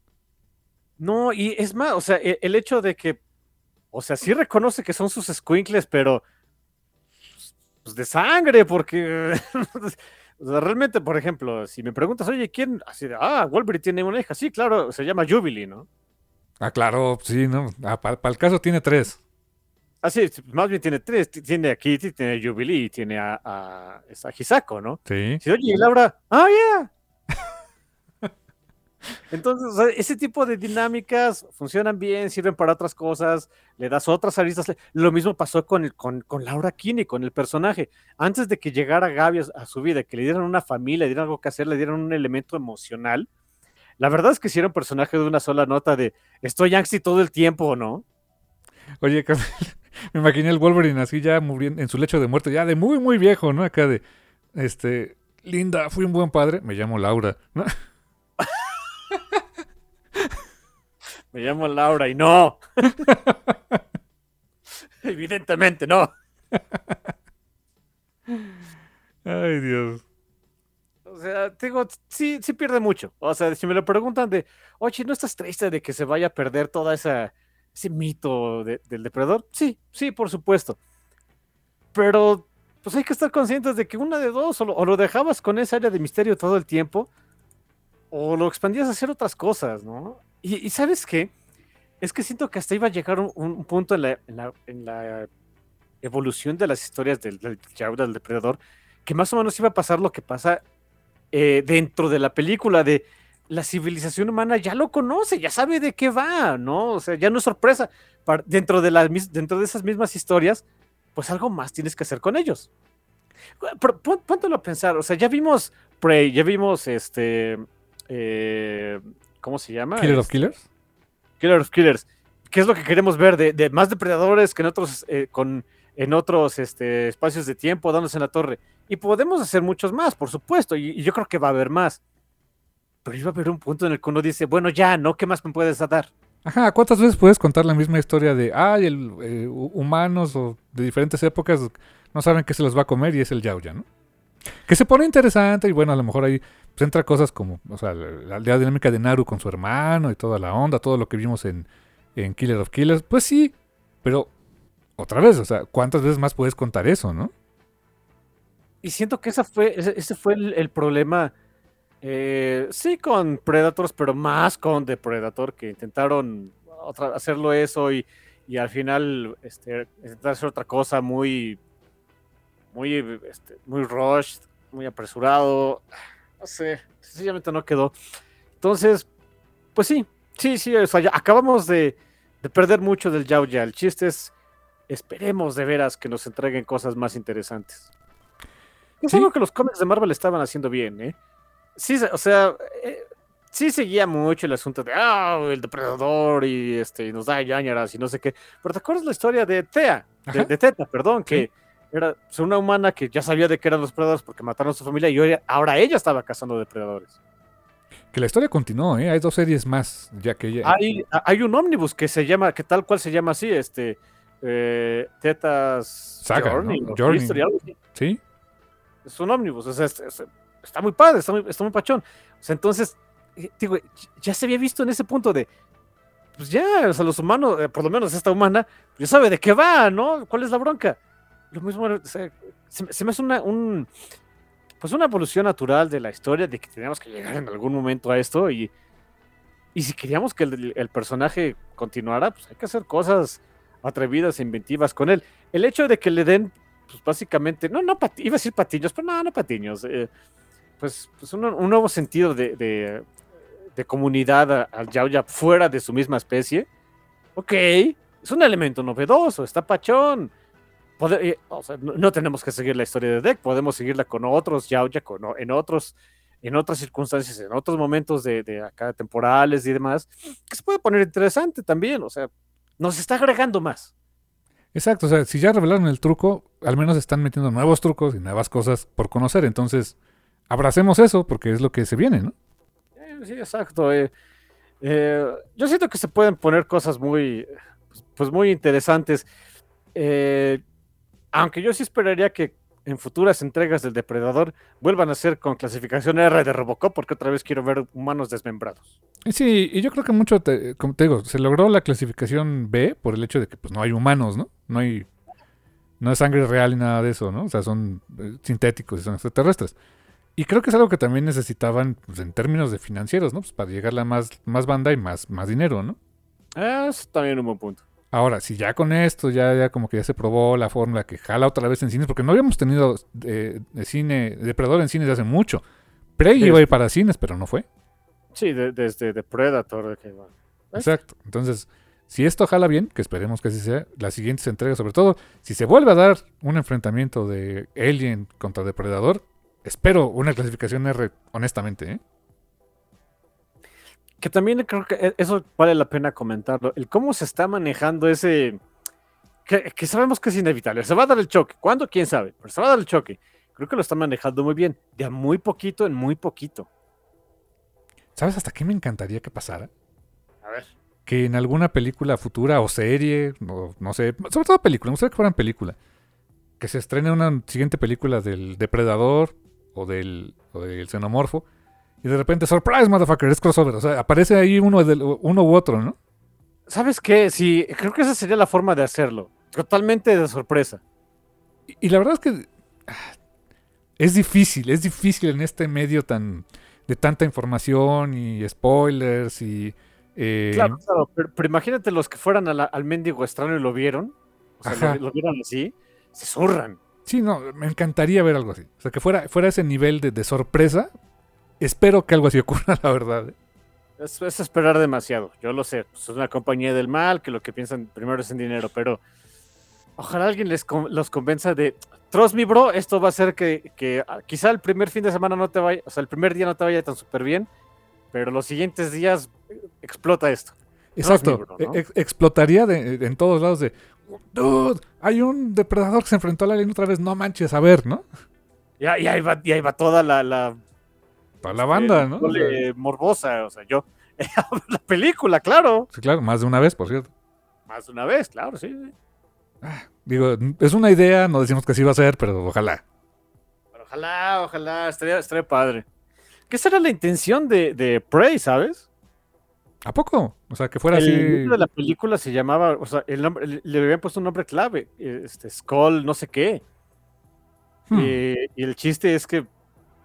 Speaker 3: No, y es más, o sea, el, el hecho de que, o sea, sí reconoce que son sus squinkles, pero pues de sangre, porque o sea, realmente, por ejemplo, si me preguntas, oye, ¿quién? Así de, ah, Wolverine tiene una hija, sí, claro, se llama Jubilee, ¿no?
Speaker 2: Ah, claro, sí, ¿no? Ah, para pa el caso tiene tres.
Speaker 3: Ah, sí, más bien tiene tres, tiene a Kitty, tiene a Jubilee y tiene a, a, a Hisako, ¿no?
Speaker 2: Sí.
Speaker 3: Sí, oye, y Laura, ah, ya. Yeah. Entonces, o sea, ese tipo de dinámicas funcionan bien, sirven para otras cosas, le das otras aristas. Lo mismo pasó con, el, con, con Laura Kinney, con el personaje. Antes de que llegara Gaby a, a su vida, que le dieran una familia, le dieran algo que hacer, le dieran un elemento emocional, la verdad es que si era un personaje de una sola nota de estoy angsty todo el tiempo, ¿no?
Speaker 2: Oye, me imaginé el Wolverine así ya muriendo en su lecho de muerte, ya de muy, muy viejo, ¿no? Acá de, este, Linda, fui un buen padre, me llamo Laura, ¿no?
Speaker 3: Me llamo Laura y no. Evidentemente no.
Speaker 2: Ay, Dios.
Speaker 3: O sea, digo, sí, sí pierde mucho. O sea, si me lo preguntan de, oye, ¿no estás triste de que se vaya a perder toda esa ese mito de, del depredador? Sí, sí, por supuesto. Pero pues hay que estar conscientes de que una de dos, o lo, o lo dejabas con esa área de misterio todo el tiempo, o lo expandías a hacer otras cosas, ¿no? Y, y ¿sabes qué? Es que siento que hasta iba a llegar un, un punto en la, en, la, en la evolución de las historias del, del, del depredador, que más o menos iba a pasar lo que pasa eh, dentro de la película de la civilización humana ya lo conoce, ya sabe de qué va, ¿no? O sea, ya no es sorpresa. Para, dentro, de la, dentro de esas mismas historias, pues algo más tienes que hacer con ellos. Pero póntelo a pensar, o sea, ya vimos Prey, ya vimos este... Eh, ¿cómo se llama?
Speaker 2: ¿Killer
Speaker 3: este,
Speaker 2: of Killers?
Speaker 3: Killer of Killers. ¿Qué es lo que queremos ver? De, de más depredadores que en otros, eh, con, en otros este, espacios de tiempo, dándose en la torre. Y podemos hacer muchos más, por supuesto, y, y yo creo que va a haber más. Pero iba a haber un punto en el que uno dice, bueno, ya, ¿no? ¿Qué más me puedes dar?
Speaker 2: Ajá, ¿cuántas veces puedes contar la misma historia de, ay, el, eh, humanos o de diferentes épocas no saben qué se los va a comer y es el Yaoya, ¿no? Que se pone interesante y bueno, a lo mejor ahí pues, entra cosas como, o sea, la, la dinámica de Naru con su hermano y toda la onda, todo lo que vimos en, en Killer of Killers, pues sí, pero otra vez, o sea, ¿cuántas veces más puedes contar eso, no?
Speaker 3: Y siento que esa fue, ese, ese fue el, el problema Eh, sí, con Predators, pero más con The Predator, que intentaron otra, hacerlo eso y, y al final este, intentar hacer otra cosa muy, muy, este, muy rushed, muy apresurado. No sé, sencillamente no quedó. Entonces, pues sí, sí, sí, o sea, ya acabamos de, de perder mucho del Yao Ya. El chiste es, esperemos de veras que nos entreguen cosas más interesantes. Es
Speaker 2: Sí,
Speaker 3: algo que los cómics de Marvel estaban haciendo bien, ¿eh? Sí, o sea, eh, sí seguía mucho el asunto de, ah, el depredador y este, y nos da ñañaras y no sé qué. Pero ¿te acuerdas la historia de Thea? De,
Speaker 2: ajá,
Speaker 3: de Teta, perdón,
Speaker 2: sí.
Speaker 3: que era pues, una humana que ya sabía de qué eran los depredadores porque mataron a su familia y hoy- ahora ella estaba cazando depredadores.
Speaker 2: Que la historia continuó, ¿eh? Hay dos series más, ya que ella...
Speaker 3: Hay, hay un ómnibus que se llama, que tal cual se llama así, este, eh, Tetas
Speaker 2: Saga, ¿no?
Speaker 3: Journey o
Speaker 2: Journey,
Speaker 3: History, algo así.
Speaker 2: ¿sí?
Speaker 3: Es un ómnibus, o sea, es- es- está muy padre, está muy, está muy pachón. O sea, entonces, eh, digo, ya se había visto en ese punto de, pues ya, o sea, los humanos, eh, por lo menos esta humana, ya sabe de qué va, ¿no? ¿Cuál es la bronca? Lo mismo, o sea, se, se me hace una, un, pues una evolución natural de la historia, de que teníamos que llegar en algún momento a esto, y, y si queríamos que el, el personaje continuara, pues hay que hacer cosas atrevidas e inventivas con él. El hecho de que le den, pues básicamente, no, no, pati- iba a decir patiños, pero no, no patiños, eh, pues, pues un, un nuevo sentido de, de, de comunidad a- al Yaoya fuera de su misma especie. Ok, es un elemento novedoso, está pachón. Pode- eh, o sea, no, no tenemos que seguir la historia de Deck, podemos seguirla con otros Yaoya, con, o- en otros, en otras circunstancias, en otros momentos de, de acá temporales y demás, que se puede poner interesante también, o sea, nos está agregando más.
Speaker 2: Exacto, o sea, si ya revelaron el truco, al menos están metiendo nuevos trucos y nuevas cosas por conocer. Entonces, abracemos eso porque es lo que se viene, ¿no?
Speaker 3: Eh, sí, exacto. eh, eh, yo siento que se pueden poner cosas muy, pues, pues muy interesantes. Eh, Aunque yo sí esperaría que en futuras entregas del Depredador vuelvan a ser con clasificación R de Robocop, porque otra vez quiero ver humanos desmembrados.
Speaker 2: Y sí, y yo creo que mucho, te- como te digo, se logró la clasificación B por el hecho de que pues no hay humanos, ¿no? No hay, no es sangre real ni nada de eso, ¿no? O sea, son eh, sintéticos y son extraterrestres. Y creo que es algo que también necesitaban pues, en términos de financieros, ¿no? Pues para llegarle a más, más banda y más, más dinero, ¿no?
Speaker 3: Ah, es también un buen punto.
Speaker 2: Ahora, si ya con esto ya, ya como que ya se probó la fórmula que jala otra vez en cines, porque no habíamos tenido eh, de cine, Depredador en cines de hace mucho. Prey iba a ir
Speaker 3: Desde,
Speaker 2: para cines, pero no fue.
Speaker 3: sí, de- desde The Predator. Que, bueno, ¿ves?
Speaker 2: Exacto. Entonces, si esto jala bien, que esperemos que así sea, las siguientes entregas, sobre todo, si se vuelve a dar un enfrentamiento de Alien contra Depredador, espero una clasificación R, honestamente, ¿eh?
Speaker 3: Que también creo que e- eso vale la pena comentarlo. El cómo se está manejando ese. Que, que sabemos que es inevitable. Se va a dar el choque. ¿Cuándo? ¿Quién sabe? Pero se va a dar el choque. Creo que lo está manejando muy bien. De a muy poquito en muy poquito.
Speaker 2: ¿Sabes hasta qué me encantaría que pasara?
Speaker 3: A ver.
Speaker 2: Que en alguna película futura o serie, o no sé, sobre todo película, me gustaría que fueran película, que se estrene una siguiente película del Depredador o del, o del Xenomorfo, y de repente, surprise, motherfucker, es crossover. O sea, aparece ahí uno, del, uno u otro, ¿no?
Speaker 3: ¿Sabes qué? Sí, creo que esa sería la forma de hacerlo. Totalmente de sorpresa.
Speaker 2: Y, y la verdad es que ah, es difícil, es difícil en este medio tan de tanta información y spoilers y... eh,
Speaker 3: Claro, claro, pero, pero imagínate los que fueran a la- al mendigo extraño y lo vieron, o sea, lo,
Speaker 2: ajá.
Speaker 3: lo vieran así, se zurran.
Speaker 2: Sí, no, me encantaría ver algo así. O sea, que fuera, fuera ese nivel de, de sorpresa. Espero que algo así ocurra, la verdad. ¿eh?
Speaker 3: Es, es esperar demasiado, yo lo sé. Pues es una compañía del mal que lo que piensan primero es en dinero, pero ojalá alguien les con- los convenza de, trust me, bro, esto va a hacer que, que ah, quizá el primer fin de semana no te vaya, o sea, el primer día no te vaya tan súper bien, pero los siguientes días eh, explota esto. Trust me,
Speaker 2: Exacto.
Speaker 3: bro,
Speaker 2: E-
Speaker 3: ¿no?
Speaker 2: ex- explotaría de, de- en todos lados de... Dude, hay un depredador que se enfrentó al alien otra vez. No manches, a ver, ¿no?
Speaker 3: Y, ahí y ahí va, y ahí va toda la, la,
Speaker 2: Para la banda,
Speaker 3: este,
Speaker 2: ¿no? O sea,
Speaker 3: mole morbosa, o sea, yo, la película, claro,
Speaker 2: sí, claro, más de una vez, por cierto.
Speaker 3: más de una vez, claro, sí, sí.
Speaker 2: Digo, es una idea, no decimos que así va a ser, pero ojalá.
Speaker 3: Pero ojalá, ojalá, estaría, estaría padre. ¿Qué será la intención de, de Prey, sabes?
Speaker 2: ¿A poco? O sea, que fuera
Speaker 3: El
Speaker 2: así...
Speaker 3: nombre de la película se llamaba, o sea, el nombre, le le habían puesto un nombre clave, este, Skull, no sé qué.
Speaker 2: hmm,
Speaker 3: Eh, y el chiste es que,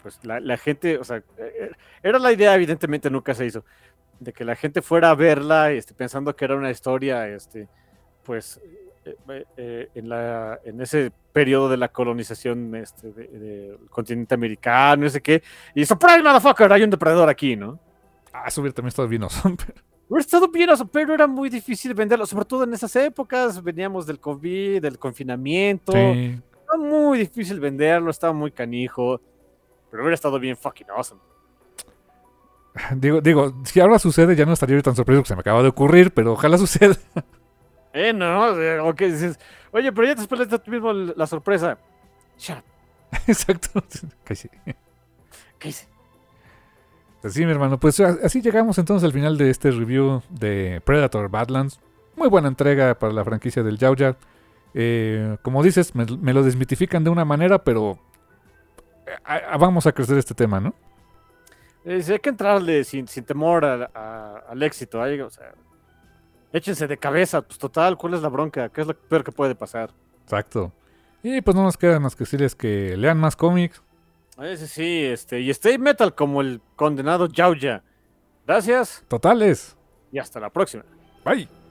Speaker 3: pues la, la gente, o sea, era la idea, evidentemente nunca se hizo, de que la gente fuera a verla este, pensando que era una historia, este, pues, eh, eh, en, la, en ese periodo de la colonización este, del de continente americano, no sé qué, y surprise, motherfucker, hay un depredador aquí, ¿no?
Speaker 2: Ah, subir también estado bien awesome.
Speaker 3: Hubiera estado bien, pero era muy difícil venderlo, sobre todo en esas épocas, veníamos del COVID, del confinamiento,
Speaker 2: Sí.
Speaker 3: era muy difícil venderlo, estaba muy canijo, pero hubiera estado bien fucking awesome.
Speaker 2: Digo, digo, si ahora sucede, ya no estaría yo tan sorpreso que se me acaba de ocurrir, pero ojalá suceda.
Speaker 3: Eh, no, o que dices, oye, pero ya te esperaste tú mismo la sorpresa. Shut up.
Speaker 2: Exacto. ¿Qué hice?
Speaker 3: ¿Qué hice?
Speaker 2: Pues sí, mi hermano, pues así llegamos entonces al final de este review de Predator Badlands. Muy buena entrega para la franquicia del Yao Yao. Eh, como dices, me, me lo desmitifican de una manera, pero a, a, vamos a crecer este tema, ¿no?
Speaker 3: Eh, sí, hay que entrarle sin, sin temor a, a, al éxito. Hay, o sea, échense de cabeza, pues total, ¿cuál es la bronca? ¿Qué es lo peor que puede pasar?
Speaker 2: Exacto. Y pues no nos queda más que decirles que lean más cómics.
Speaker 3: Ese sí, este, y stay metal como el condenado Yao Yao. Gracias.
Speaker 2: Totales.
Speaker 3: Y hasta la próxima.
Speaker 2: Bye.